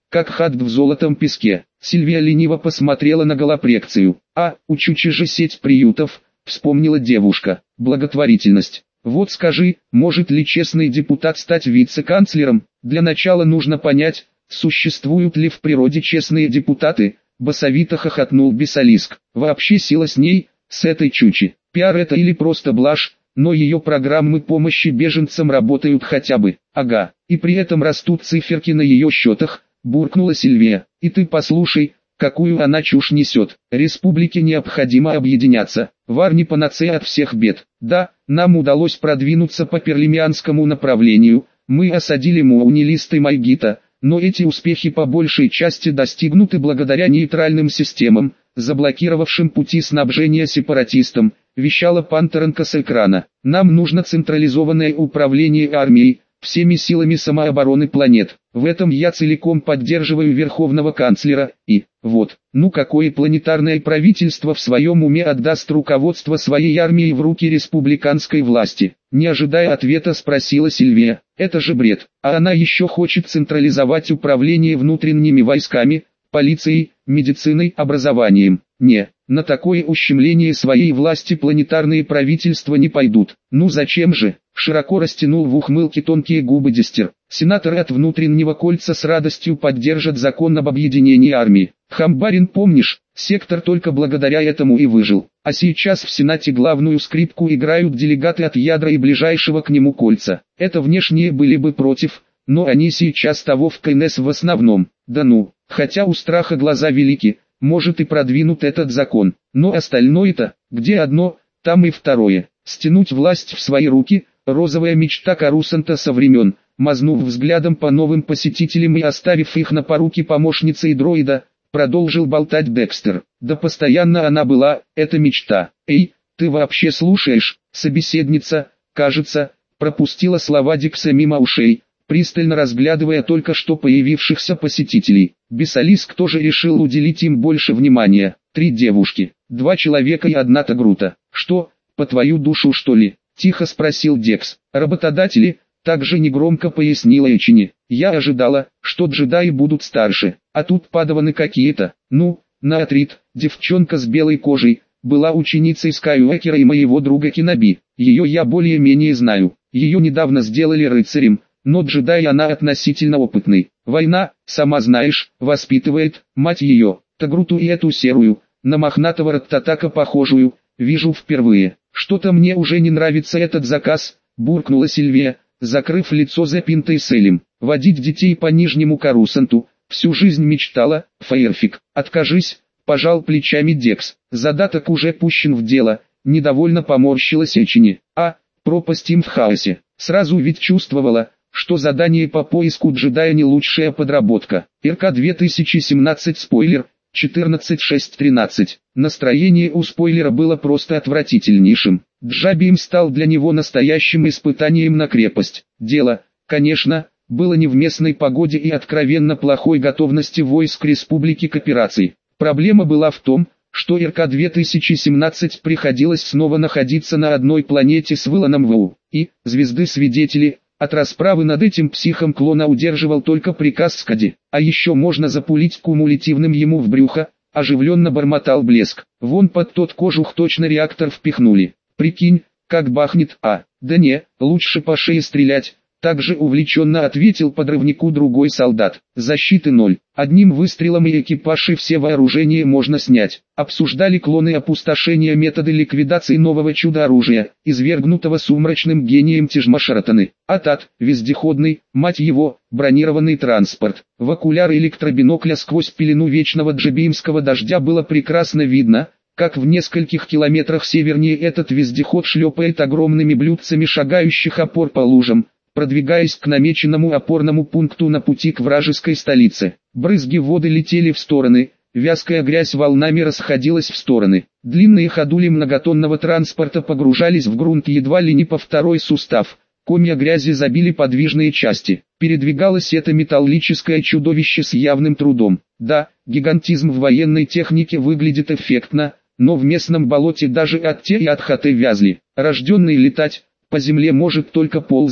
как хат в золотом песке. Сильвия лениво посмотрела на голопроекцию. А, у Чучи же сеть приютов, вспомнила девушка. Благотворительность. Вот скажи, может ли честный депутат стать вице-канцлером? Для начала нужно понять, существуют ли в природе честные депутаты. Басовито хохотнул Бесалиск. Вообще сила с ней, с этой Чучи. Пиар это или просто блажь, но ее программы помощи беженцам работают хотя бы. Ага, и при этом растут циферки на ее счетах, буркнула Сильвия. И ты послушай, какую она чушь несет. Республике необходимо объединяться. Вар не панацея от всех бед. Да, нам удалось продвинуться по перлемианскому направлению, мы осадили муанилисты и Майгита, но эти успехи по большей части достигнуты благодаря нейтральным системам, заблокировавшим пути снабжения сепаратистам, вещала Пантеренко с экрана. Нам нужно централизованное управление армией, всеми силами самообороны планет. В этом я целиком поддерживаю верховного канцлера, и, вот, ну какое планетарное правительство в своем уме отдаст руководство своей армии в руки республиканской власти? Не ожидая ответа спросила Сильвия. Это же бред, а она еще хочет централизовать управление внутренними войсками, полицией, медициной, образованием. Не, на такое ущемление своей власти планетарные правительства не пойдут. Ну зачем же? Широко растянул в ухмылке тонкие губы Дистер. Сенаторы от внутреннего кольца с радостью поддержат закон об объединении армии. Хамбарин, помнишь, сектор только благодаря этому и выжил. А сейчас в Сенате главную скрипку играют делегаты от ядра и ближайшего к нему кольца. Это внешние были бы против, но они сейчас того в КНС в основном. Да ну, хотя у страха глаза велики, может и продвинут этот закон. Но остальное-то, где одно, там и второе. Стянуть власть в свои руки – розовая мечта Карусанта со времен, мазнув взглядом по новым посетителям и оставив их на поруки помощницы и дроида, продолжил болтать Декстер. Да постоянно она была, эта мечта. Эй, ты вообще слушаешь? Собеседница, кажется, пропустила слова Дикса мимо ушей, пристально разглядывая только что появившихся посетителей. Бесалиск тоже решил уделить им больше внимания. Три девушки, два человека и одна тагрута. Что, по твою душу что ли? Тихо спросил Декс. Работодатели, также негромко пояснила Эчини. Я ожидала, что джедаи будут старше, а тут падаваны какие-то. Ну, Наатрит, девчонка с белой кожей, была ученицей Скайуокера и моего друга Киноби. Ее я более-менее знаю. Ее недавно сделали рыцарем, но джедай она относительно опытный. Война, сама знаешь, воспитывает, мать ее, Тагруту и эту серую, на мохнатого Раттатака похожую, вижу впервые. Что-то мне уже не нравится этот заказ, буркнула Сильвия, закрыв лицо запинтой селем. Водить детей по Нижнему Карусанту, всю жизнь мечтала, Фейерфик. Откажись, пожал плечами Декс. Задаток уже пущен в дело, недовольно поморщилась Эчини. А, пропасть им в хаосе. Сразу ведь чувствовала, что задание по поиску джедая не лучшая подработка. РК две тысячи семнадцать спойлер, четырнадцать шесть тринадцать. Настроение у спойлера было просто отвратительнейшим. Джабиим стал для него настоящим испытанием на крепость. Дело, конечно, было не в местной погоде и откровенно плохой готовности войск республики к операции. Проблема была в том, что РК две тысячи семнадцать приходилось снова находиться на одной планете с Выланом ВУ, и, звезды-свидетели, от расправы над этим психом клона удерживал только приказ Скади, а еще можно запулить кумулятивным ему в брюхо, оживленно бормотал Блеск. Вон под тот кожух точно реактор впихнули. Прикинь, как бахнет, а, да не, лучше по шее стрелять. Также увлеченно ответил подрывнику другой солдат. Защиты ноль. Одним выстрелом и экипаж и все вооружения можно снять. Обсуждали клоны опустошения методы ликвидации нового чудо-оружия, извергнутого сумрачным гением Тижмашаратаны. Атат, вездеходный, мать его, бронированный транспорт. В окуляр электробинокля сквозь пелену вечного джебиимского дождя было прекрасно видно, как в нескольких километрах севернее этот вездеход шлепает огромными блюдцами шагающих опор по лужам, продвигаясь к намеченному опорному пункту на пути к вражеской столице. Брызги воды летели в стороны, вязкая грязь волнами расходилась в стороны. Длинные ходули многотонного транспорта погружались в грунт едва ли не по второй сустав. Комья грязи забили подвижные части. Передвигалось это металлическое чудовище с явным трудом. Да, гигантизм в военной технике выглядит эффектно, но в местном болоте даже Атте и Атхате вязли. Рожденный летать, по земле может только ползать,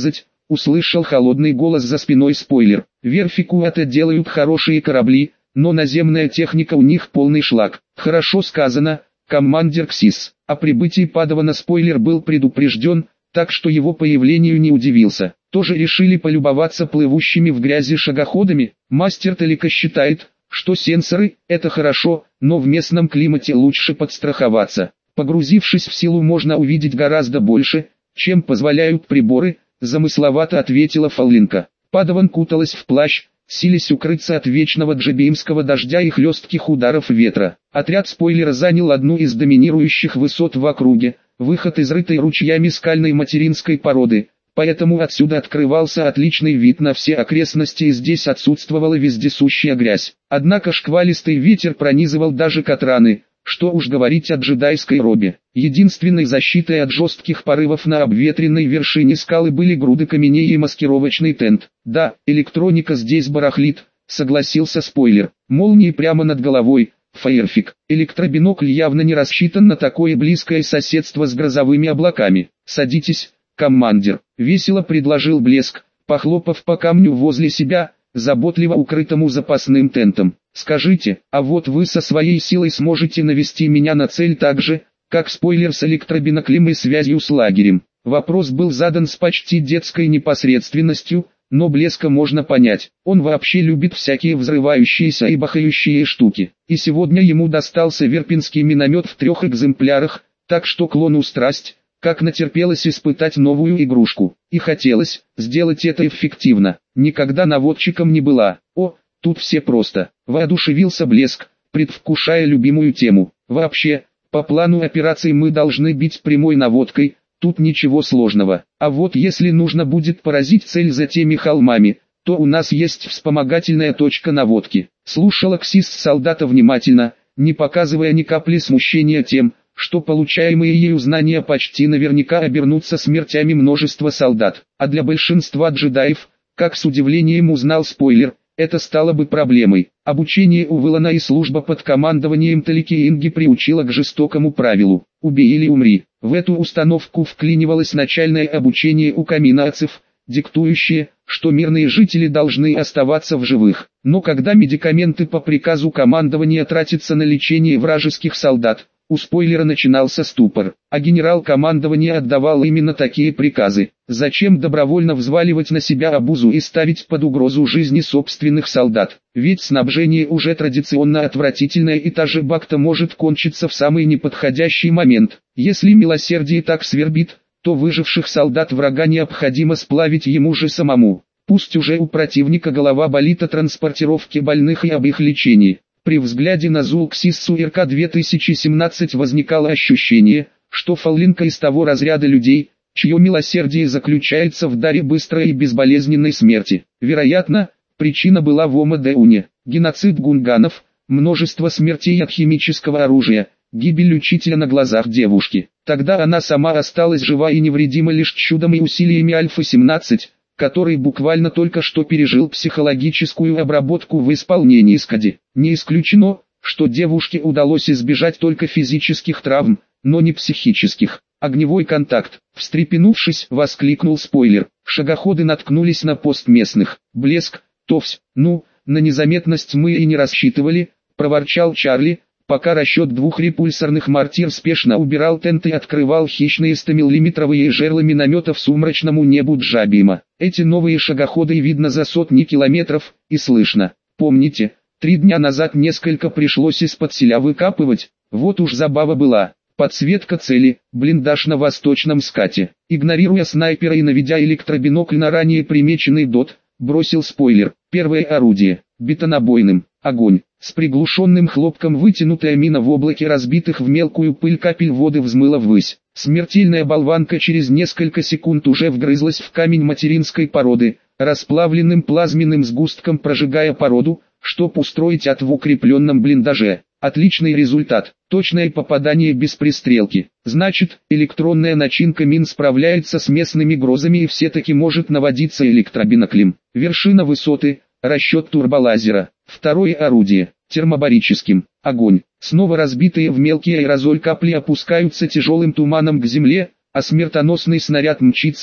услышал холодный голос за спиной спойлер. Верфи Куата делают хорошие корабли, но наземная техника у них полный шлак. Хорошо сказано, командир Ксис. О прибытии Падавана спойлер был предупрежден, так что его появлению не удивился. Тоже решили полюбоваться плывущими в грязи шагоходами. Мастер Талика считает, что сенсоры – это хорошо, но в местном климате лучше подстраховаться. Погрузившись в силу, можно увидеть гораздо больше, чем позволяют приборы, замысловато ответила Фаллинка. Падаван куталась в плащ, силясь укрыться от вечного джебеймского дождя и хлестких ударов ветра. Отряд спойлера занял одну из доминирующих высот в округе, выход изрытой ручьями скальной материнской породы, поэтому отсюда открывался отличный вид на все окрестности и здесь отсутствовала вездесущая грязь. Однако шквалистый ветер пронизывал даже Катраны, что уж говорить о джедайской робе. Единственной защитой от жестких порывов на обветренной вершине скалы были груды камней и маскировочный тент. Да, электроника здесь барахлит, согласился спойлер. Молнии прямо над головой, фейерфик. Электробинокль явно не рассчитан на такое близкое соседство с грозовыми облаками. Садитесь, командир, весело предложил Блеск, похлопав по камню возле себя, заботливо укрытому запасным тентом. Скажите, а вот вы со своей силой сможете навести меня на цель так же, как спойлер с электробиноклем и связью с лагерем? Вопрос был задан с почти детской непосредственностью, но Блеска можно понять. Он вообще любит всякие взрывающиеся и бахающие штуки. И сегодня ему достался верпинский миномет в трех экземплярах, так что клону страсть, как натерпелось испытать новую игрушку. И хотелось сделать это эффективно. Никогда наводчиком не была. О, тут все просто. Воодушевился Блеск, предвкушая любимую тему. Вообще, по плану операции мы должны бить прямой наводкой, тут ничего сложного. А вот если нужно будет поразить цель за теми холмами, то у нас есть вспомогательная точка наводки. Слушала Ксис солдата внимательно, не показывая ни капли смущения тем, что получаемые ею знания почти наверняка обернутся смертями множества солдат. А для большинства джедаев, как с удивлением узнал спойлер, это стало бы проблемой. Обучение у Вэлана и служба под командованием Талики Инги приучила к жестокому правилу «убей или умри». В эту установку вклинивалось начальное обучение у каминацев, диктующее, что мирные жители должны оставаться в живых. Но когда медикаменты по приказу командования тратятся на лечение вражеских солдат, у спойлера начинался ступор, а генерал командования отдавал именно такие приказы. Зачем добровольно взваливать на себя обузу и ставить под угрозу жизни собственных солдат? Ведь снабжение уже традиционно отвратительное, и та же бакта может кончиться в самый неподходящий момент. Если милосердие так свербит, то выживших солдат врага необходимо сплавить ему же самому. Пусть уже у противника голова болит о транспортировке больных и об их лечении. При взгляде на Зулксиссу эр ка две тысячи семнадцать возникало ощущение, что Фаллинка из того разряда людей, чье милосердие заключается в даре быстрой и безболезненной смерти. Вероятно, причина была в Омадеуне. Геноцид гунганов, множество смертей от химического оружия, гибель учителя на глазах девушки. Тогда она сама осталась жива и невредима лишь чудом и усилиями Альфа семнадцать, который буквально только что пережил психологическую обработку в исполнении Скади. Не исключено, что девушке удалось избежать только физических травм, но не психических. Огневой контакт. Встрепенувшись, воскликнул спойлер. Шагоходы наткнулись на пост местных. Блеск, товсь. Ну, на незаметность мы и не рассчитывали, проворчал Чарли, пока расчет двух репульсорных мортир спешно убирал тент и открывал хищные стомиллиметровые жерла минометов сумрачному небу Джабима. Эти новые шагоходы видно за сотни километров, и слышно. Помните, три дня назад несколько пришлось из-под селя выкапывать, вот уж забава была. Подсветка цели, блиндаж на восточном скате. Игнорируя снайпера и наведя электробинокль на ранее примеченный дот, бросил спойлер. Первое орудие, бетонобойным, огонь. С приглушенным хлопком вытянутая мина в облаке разбитых в мелкую пыль капель воды взмыла ввысь. Смертельная болванка через несколько секунд уже вгрызлась в камень материнской породы, расплавленным плазменным сгустком прожигая породу, чтоб устроить от в укрепленном блиндаже. Отличный результат, точное попадание без пристрелки. Значит, электронная начинка мин справляется с местными грозами и все-таки может наводиться электробиноклем. Вершина высоты, расчет турболазера. Второе орудие, термобарическим, огонь. Снова разбитые в мелкий аэрозоль капли опускаются тяжелым туманом к земле, а смертоносный снаряд мчится,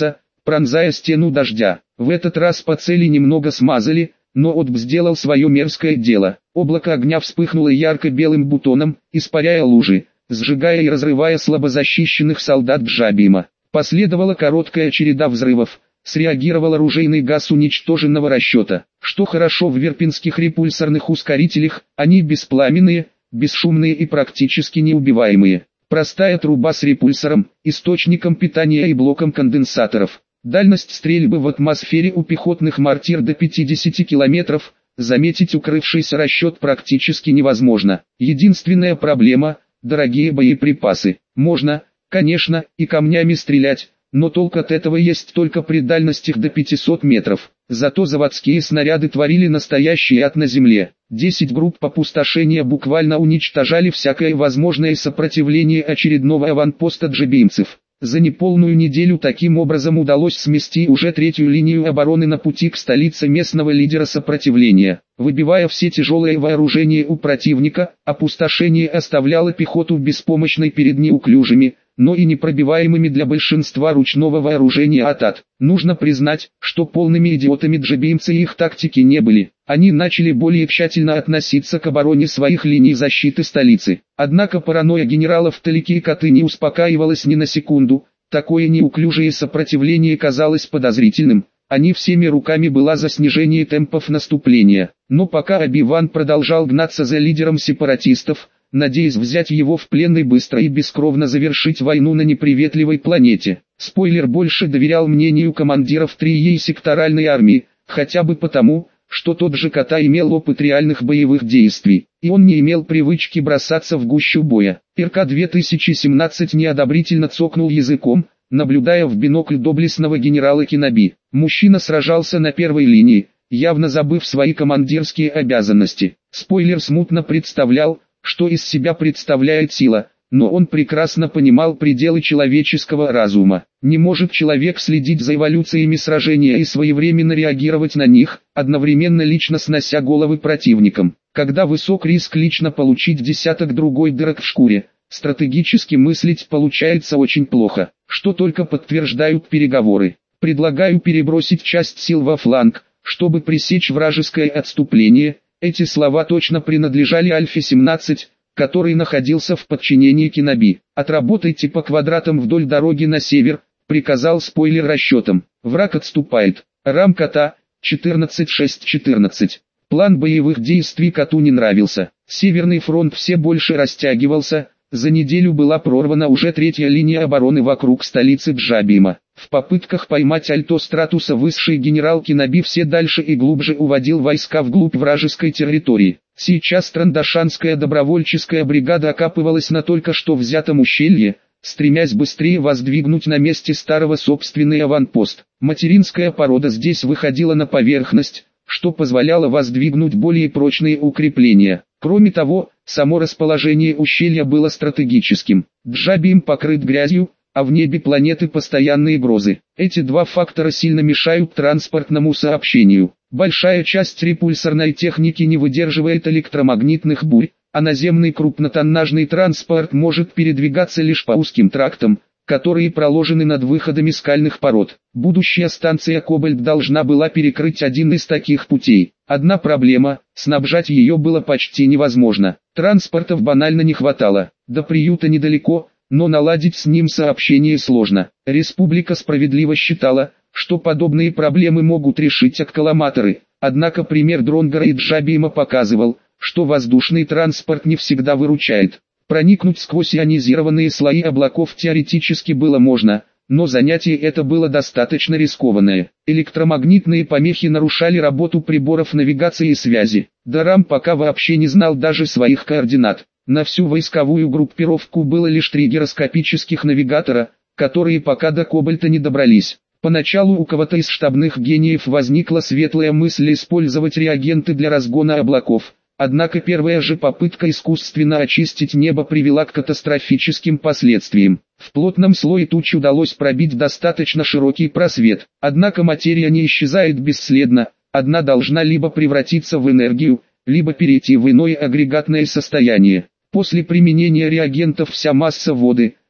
пронзая стену дождя. В этот раз по цели немного смазали, но Отб сделал свое мерзкое дело. Облако огня вспыхнуло ярко-белым бутоном, испаряя лужи, сжигая и разрывая слабозащищенных солдат Джабима. Последовала короткая череда взрывов. Среагировал оружейный газ уничтоженного расчета. Что хорошо в верпинских репульсорных ускорителях, они беспламенные, бесшумные и практически неубиваемые. Простая труба с репульсором, источником питания и блоком конденсаторов. Дальность стрельбы в атмосфере у пехотных мортир до пятидесяти километров, заметить укрывшийся расчет практически невозможно. Единственная проблема – дорогие боеприпасы. Можно, конечно, и камнями стрелять, но толк от этого есть только при дальностях до пятисот метров. Зато заводские снаряды творили настоящий ад на земле. Десять групп опустошения буквально уничтожали всякое возможное сопротивление очередного аванпоста джабимцев. За неполную неделю таким образом удалось смести уже третью линию обороны на пути к столице местного лидера сопротивления. Выбивая все тяжелые вооружения у противника, опустошение оставляло пехоту беспомощной перед неуклюжими, но и непробиваемыми для большинства ручного вооружения атат. Нужно признать, что полными идиотами джабимцы и их тактики не были. Они начали более тщательно относиться к обороне своих линий защиты столицы. Однако паранойя генералов Талики и Коты не успокаивалась ни на секунду. Такое неуклюжее сопротивление казалось подозрительным. Они всеми руками была за снижение темпов наступления. Но пока Оби-Ван продолжал гнаться за лидером сепаратистов, надеясь взять его в плен и быстро и бескровно завершить войну на неприветливой планете. Спойлер больше доверял мнению командиров трией секторальной армии, хотя бы потому, что тот же Кота имел опыт реальных боевых действий, и он не имел привычки бросаться в гущу боя. РК две тысячи семнадцать неодобрительно цокнул языком, наблюдая в бинокль доблестного генерала Киноби. Мужчина сражался на первой линии, явно забыв свои командирские обязанности. Спойлер смутно представлял, что из себя представляет сила, но он прекрасно понимал пределы человеческого разума. Не может человек следить за эволюциями сражения и своевременно реагировать на них, одновременно лично снося головы противникам. Когда высок риск лично получить десяток другой дырок в шкуре, стратегически мыслить получается очень плохо, что только подтверждают переговоры. Предлагаю перебросить часть сил во фланг, чтобы пресечь вражеское отступление. Эти слова точно принадлежали Альфе семнадцать, который находился в подчинении Киноби. «Отработайте по квадратам вдоль дороги на север», — приказал спойлер расчетам. Враг отступает. Рам Кота, четырнадцать шесть четырнадцать. План боевых действий Коту не нравился. Северный фронт все больше растягивался. За неделю была прорвана уже третья линия обороны вокруг столицы Джабима. В попытках поймать Альто Стратуса высший генерал Киноби все дальше и глубже уводил войска вглубь вражеской территории. Сейчас Трандашанская добровольческая бригада окапывалась на только что взятом ущелье, стремясь быстрее воздвигнуть на месте старого собственный аванпост. Материнская порода здесь выходила на поверхность, что позволяло воздвигнуть более прочные укрепления. Кроме того, само расположение ущелья было стратегическим. Джабим покрыт грязью, а в небе планеты постоянные грозы. Эти два фактора сильно мешают транспортному сообщению. Большая часть репульсорной техники не выдерживает электромагнитных бурь, а наземный крупнотоннажный транспорт может передвигаться лишь по узким трактам, которые проложены над выходами скальных пород. Будущая станция Кобальт должна была перекрыть один из таких путей. Одна проблема – снабжать ее было почти невозможно. Транспортов банально не хватало. До приюта недалеко, но наладить с ним сообщение сложно. Республика справедливо считала, что подобные проблемы могут решить аккаламаторы. Однако пример Дронгара и Джабима показывал, что воздушный транспорт не всегда выручает. Проникнуть сквозь ионизированные слои облаков теоретически было можно, но занятие это было достаточно рискованное. Электромагнитные помехи нарушали работу приборов навигации и связи. Дарам пока вообще не знал даже своих координат. На всю войсковую группировку было лишь три гироскопических навигатора, которые пока до Кобальта не добрались. Поначалу у кого-то из штабных гениев возникла светлая мысль использовать реагенты для разгона облаков. Однако первая же попытка искусственно очистить небо привела к катастрофическим последствиям. В плотном слое туч удалось пробить достаточно широкий просвет. Однако материя не исчезает бесследно, одна должна либо превратиться в энергию, либо перейти в иное агрегатное состояние. После применения реагентов вся масса воды,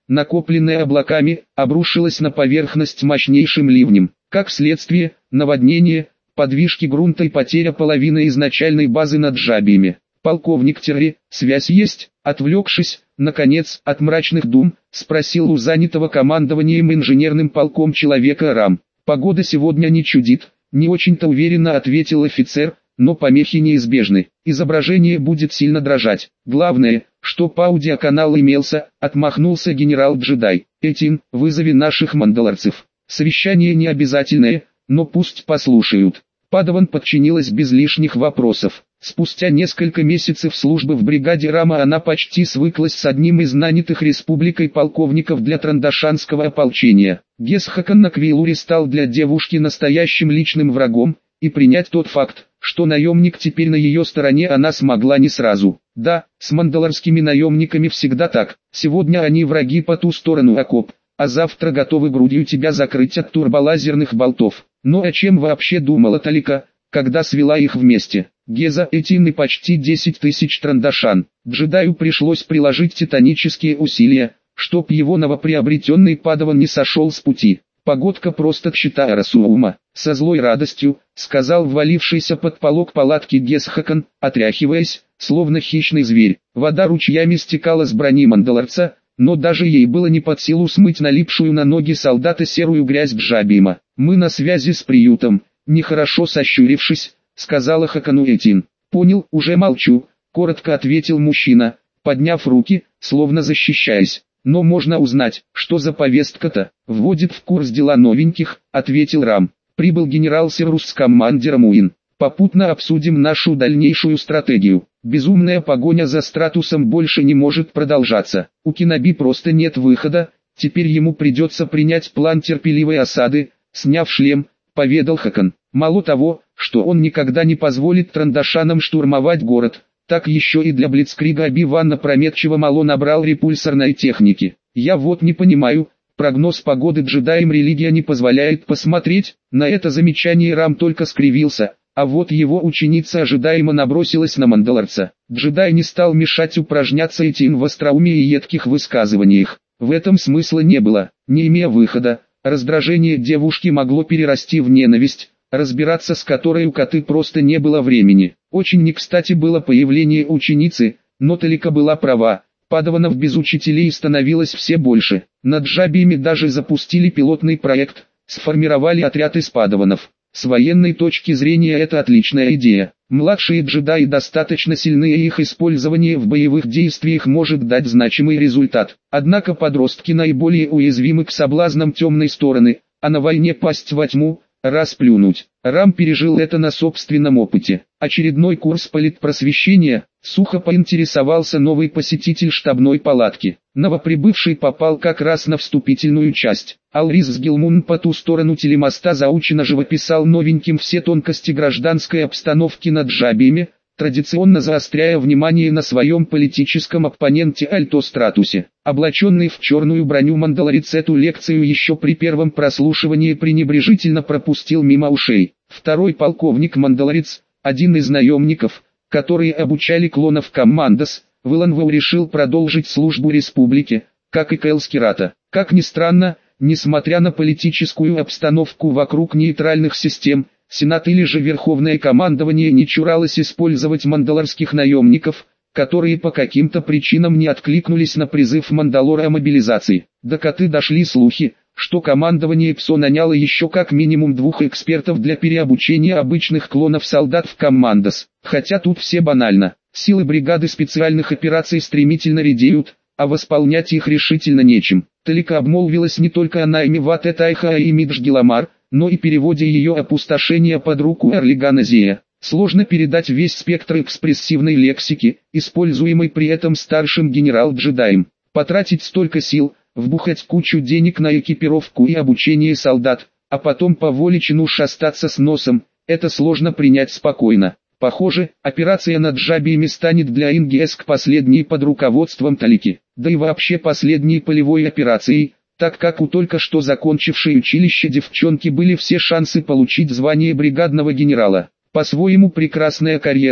накопленное облаками, обрушилось на поверхность мощнейшим ливнем. Как следствие, наводнение, подвижки грунта и потеря половины изначальной базы над Жабиями. «Полковник Терри, связь есть?» Отвлекшись, наконец, от мрачных дум, спросил у занятого командованием инженерным полком человека Рам. «Погода сегодня не чудит», не очень-то уверенно ответил офицер, «но помехи неизбежны. Изображение будет сильно дрожать. Главное, что по аудиоканалу имелся», отмахнулся генерал-джедай. «Этин, вызови наших мандалорцев. Совещание не обязательное, но пусть послушают». Падаван подчинилась без лишних вопросов. Спустя несколько месяцев службы в бригаде Рама она почти свыклась с одним из нанятых республикой полковников для трандашанского ополчения. Гесхакан на Квилуре стал для девушки настоящим личным врагом, и принять тот факт, что наемник теперь на ее стороне, она смогла не сразу. Да, с мандалорскими наемниками всегда так. Сегодня они враги по ту сторону окоп, а завтра готовы грудью тебя закрыть от турболазерных болтов. Но о чем вообще думала Талика, когда свела их вместе? Геза, Этин и почти десять тысяч трандашан. Джедаю пришлось приложить титанические усилия, чтоб его новоприобретенный Падаван не сошел с пути. «Погодка просто чита Расуума», — со злой радостью, сказал ввалившийся под полог палатки Гесхакан, отряхиваясь, словно хищный зверь. Вода ручьями стекала с брони мандалорца, но даже ей было не под силу смыть налипшую на ноги солдата серую грязь Джабима. «Мы на связи с приютом», — нехорошо сощурившись, сказала Хакану Этин. «Понял, уже молчу», — коротко ответил мужчина, подняв руки, словно защищаясь. «Но можно узнать, что за повестка-то?» «Вводит в курс дела новеньких», — ответил Рам. «Прибыл генерал Севрус с командиром Уин. Попутно обсудим нашу дальнейшую стратегию. Безумная погоня за Стратусом больше не может продолжаться. У Киноби просто нет выхода, теперь ему придется принять план терпеливой осады», — сняв шлем, поведал Хакан. «Мало того, что он никогда не позволит трандашанам штурмовать город, так еще и для блицкрига Оби-Ван опрометчиво мало набрал репульсорной техники. Я вот не понимаю, прогноз погоды джедаям религия не позволяет посмотреть». На это замечание Рам только скривился, а вот его ученица ожидаемо набросилась на мандалорца. Джедай не стал мешать упражняться Этин в остроумии и едких высказываниях. В этом смысла не было. Не имея выхода, раздражение девушки могло перерасти в ненависть, разбираться с которой у коты просто не было времени. Очень не кстати было появление ученицы, но Талика была права, падаванов без учителей становилось все больше. Над Жабиями даже запустили пилотный проект, сформировали отряд из падаванов. С военной точки зрения это отличная идея. Младшие джедаи достаточно сильны, и их использование в боевых действиях может дать значимый результат. Однако подростки наиболее уязвимы к соблазнам темной стороны, а на войне пасть во тьму, расплюнуть. Рам пережил это на собственном опыте. Очередной курс политпросвещения, сухо поинтересовался новый посетитель штабной палатки. Новоприбывший попал как раз на вступительную часть. Алрис Сгилмун по ту сторону телемоста заучено живописал новеньким все тонкости гражданской обстановки над Жабиями, традиционно заостряя внимание на своем политическом оппоненте Альтостратусе. Облаченный в черную броню мандалорец эту лекцию еще при первом прослушивании пренебрежительно пропустил мимо ушей. Второй полковник мандалорец, один из наемников, которые обучали клонов Коммандос, Виланвоу решил продолжить службу республике, как и Кэл Скирата. Как ни странно, несмотря на политическую обстановку вокруг нейтральных систем, Сенат или же Верховное командование не чуралось использовать мандалорских наемников, которые по каким-то причинам не откликнулись на призыв Мандалора о мобилизации. До коты дошли слухи, что командование ПСО наняло еще как минимум двух экспертов для переобучения обычных клонов солдат в Коммандос. Хотя тут все банально. Силы бригады специальных операций стремительно редеют, а восполнять их решительно нечем. Талика обмолвилась не только о найме Вате Тайха и Мидж Гиламар, но и переводе ее опустошения под руку Эрлигана Зея. Сложно передать весь спектр экспрессивной лексики, используемой при этом старшим генерал-джедаем. Потратить столько сил, вбухать кучу денег на экипировку и обучение солдат, а потом по воле чинуш остаться с носом, это сложно принять спокойно. Похоже, операция над Жабиями станет для Ингиэск последней под руководством Талики, да и вообще последней полевой операцией, так как у только что закончившей училище девчонки были все шансы получить звание бригадного генерала. По-своему прекрасная карьера,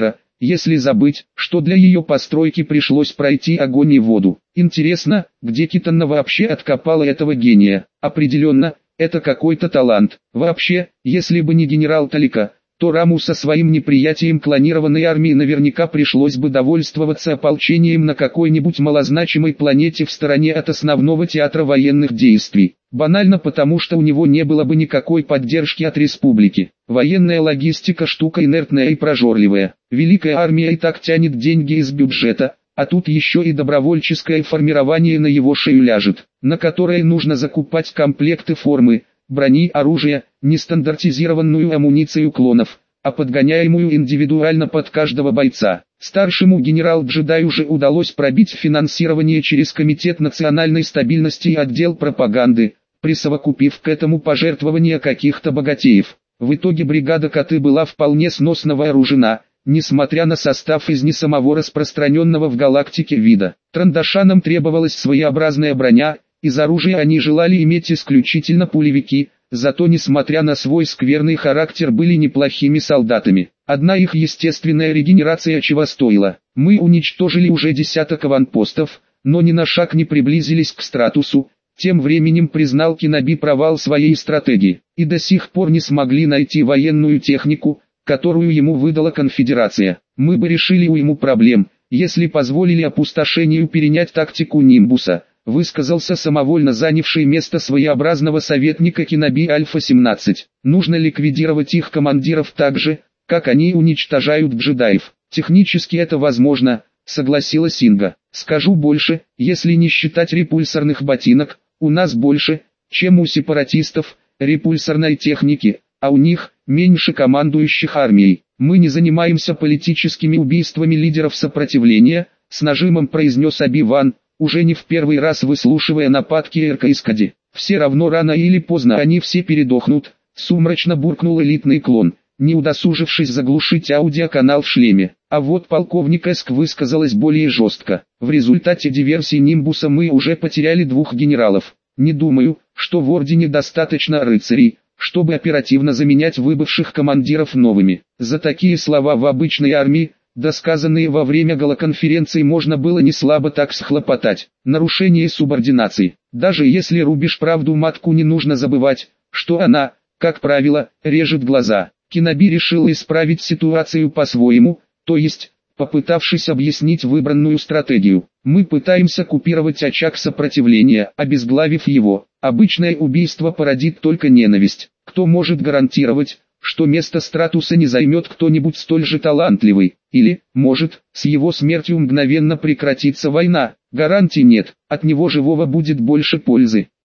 если забыть, что для ее постройки пришлось пройти огонь и воду. Интересно, где Китана вообще откопала этого гения? Определенно, это какой-то талант. Вообще, если бы не генерал Талика, то Раму со своим неприятием клонированной армии наверняка пришлось бы довольствоваться ополчением на какой-нибудь малозначимой планете в стороне от основного театра военных действий. Банально потому, что у него не было бы никакой поддержки от республики. Военная логистика штука инертная и прожорливая. Великая армия и так тянет деньги из бюджета, а тут еще и добровольческое формирование на его шею ляжет, на которое нужно закупать комплекты формы, брони, оружия, нестандартизированную амуницию клонов, а подгоняемую индивидуально под каждого бойца. Старшему генерал-джедаю уже удалось пробить финансирование через Комитет национальной стабильности и отдел пропаганды, присовокупив к этому пожертвования каких-то богатеев. В итоге бригада Коты была вполне сносно вооружена, несмотря на состав из не самого распространенного в галактике вида. Трандашанам требовалась своеобразная броня, из оружия они желали иметь исключительно пулевики, зато несмотря на свой скверный характер были неплохими солдатами. Одна их естественная регенерация чего стоила. Мы уничтожили уже десяток аванпостов, но ни на шаг не приблизились к Стратусу. Тем временем признал Киноби провал своей стратегии, и до сих пор не смогли найти военную технику, которую ему выдала конфедерация. Мы бы решили уйму проблем, если позволили опустошению перенять тактику Нимбуса, высказался самовольно занявший место своеобразного советника Киноби Альфа семнадцать. Нужно ликвидировать их командиров так же, как они уничтожают джедаев. Технически это возможно, согласилась Инга. Скажу больше, если не считать репульсорных ботинок, у нас больше, чем у сепаратистов, репульсорной техники, а у них меньше командующих армией. Мы не занимаемся политическими убийствами лидеров сопротивления, с нажимом произнес Оби-Ван, уже не в первый раз выслушивая нападки Эрка-Искади. Все равно рано или поздно они все передохнут, сумрачно буркнул элитный клон, не удосужившись заглушить аудиоканал в шлеме. А вот полковник Эск высказалась более жестко. В результате диверсии Нимбуса мы уже потеряли двух генералов. Не думаю, что в Ордене достаточно рыцарей, чтобы оперативно заменять выбывших командиров новыми. За такие слова в обычной армии, досказанные во время галоконференции, можно было не слабо так схлопотать. Нарушение субординации. Даже если рубишь правду матку, не нужно забывать, что она, как правило, режет глаза. Киноби решил исправить ситуацию по-своему, то есть, попытавшись объяснить выбранную стратегию. Мы пытаемся купировать очаг сопротивления, обезглавив его. Обычное убийство породит только ненависть. Кто может гарантировать, что место Стратуса не займет кто-нибудь столь же талантливый? Или, может, с его смертью мгновенно прекратится война? Гарантий нет, от него живого будет больше пользы.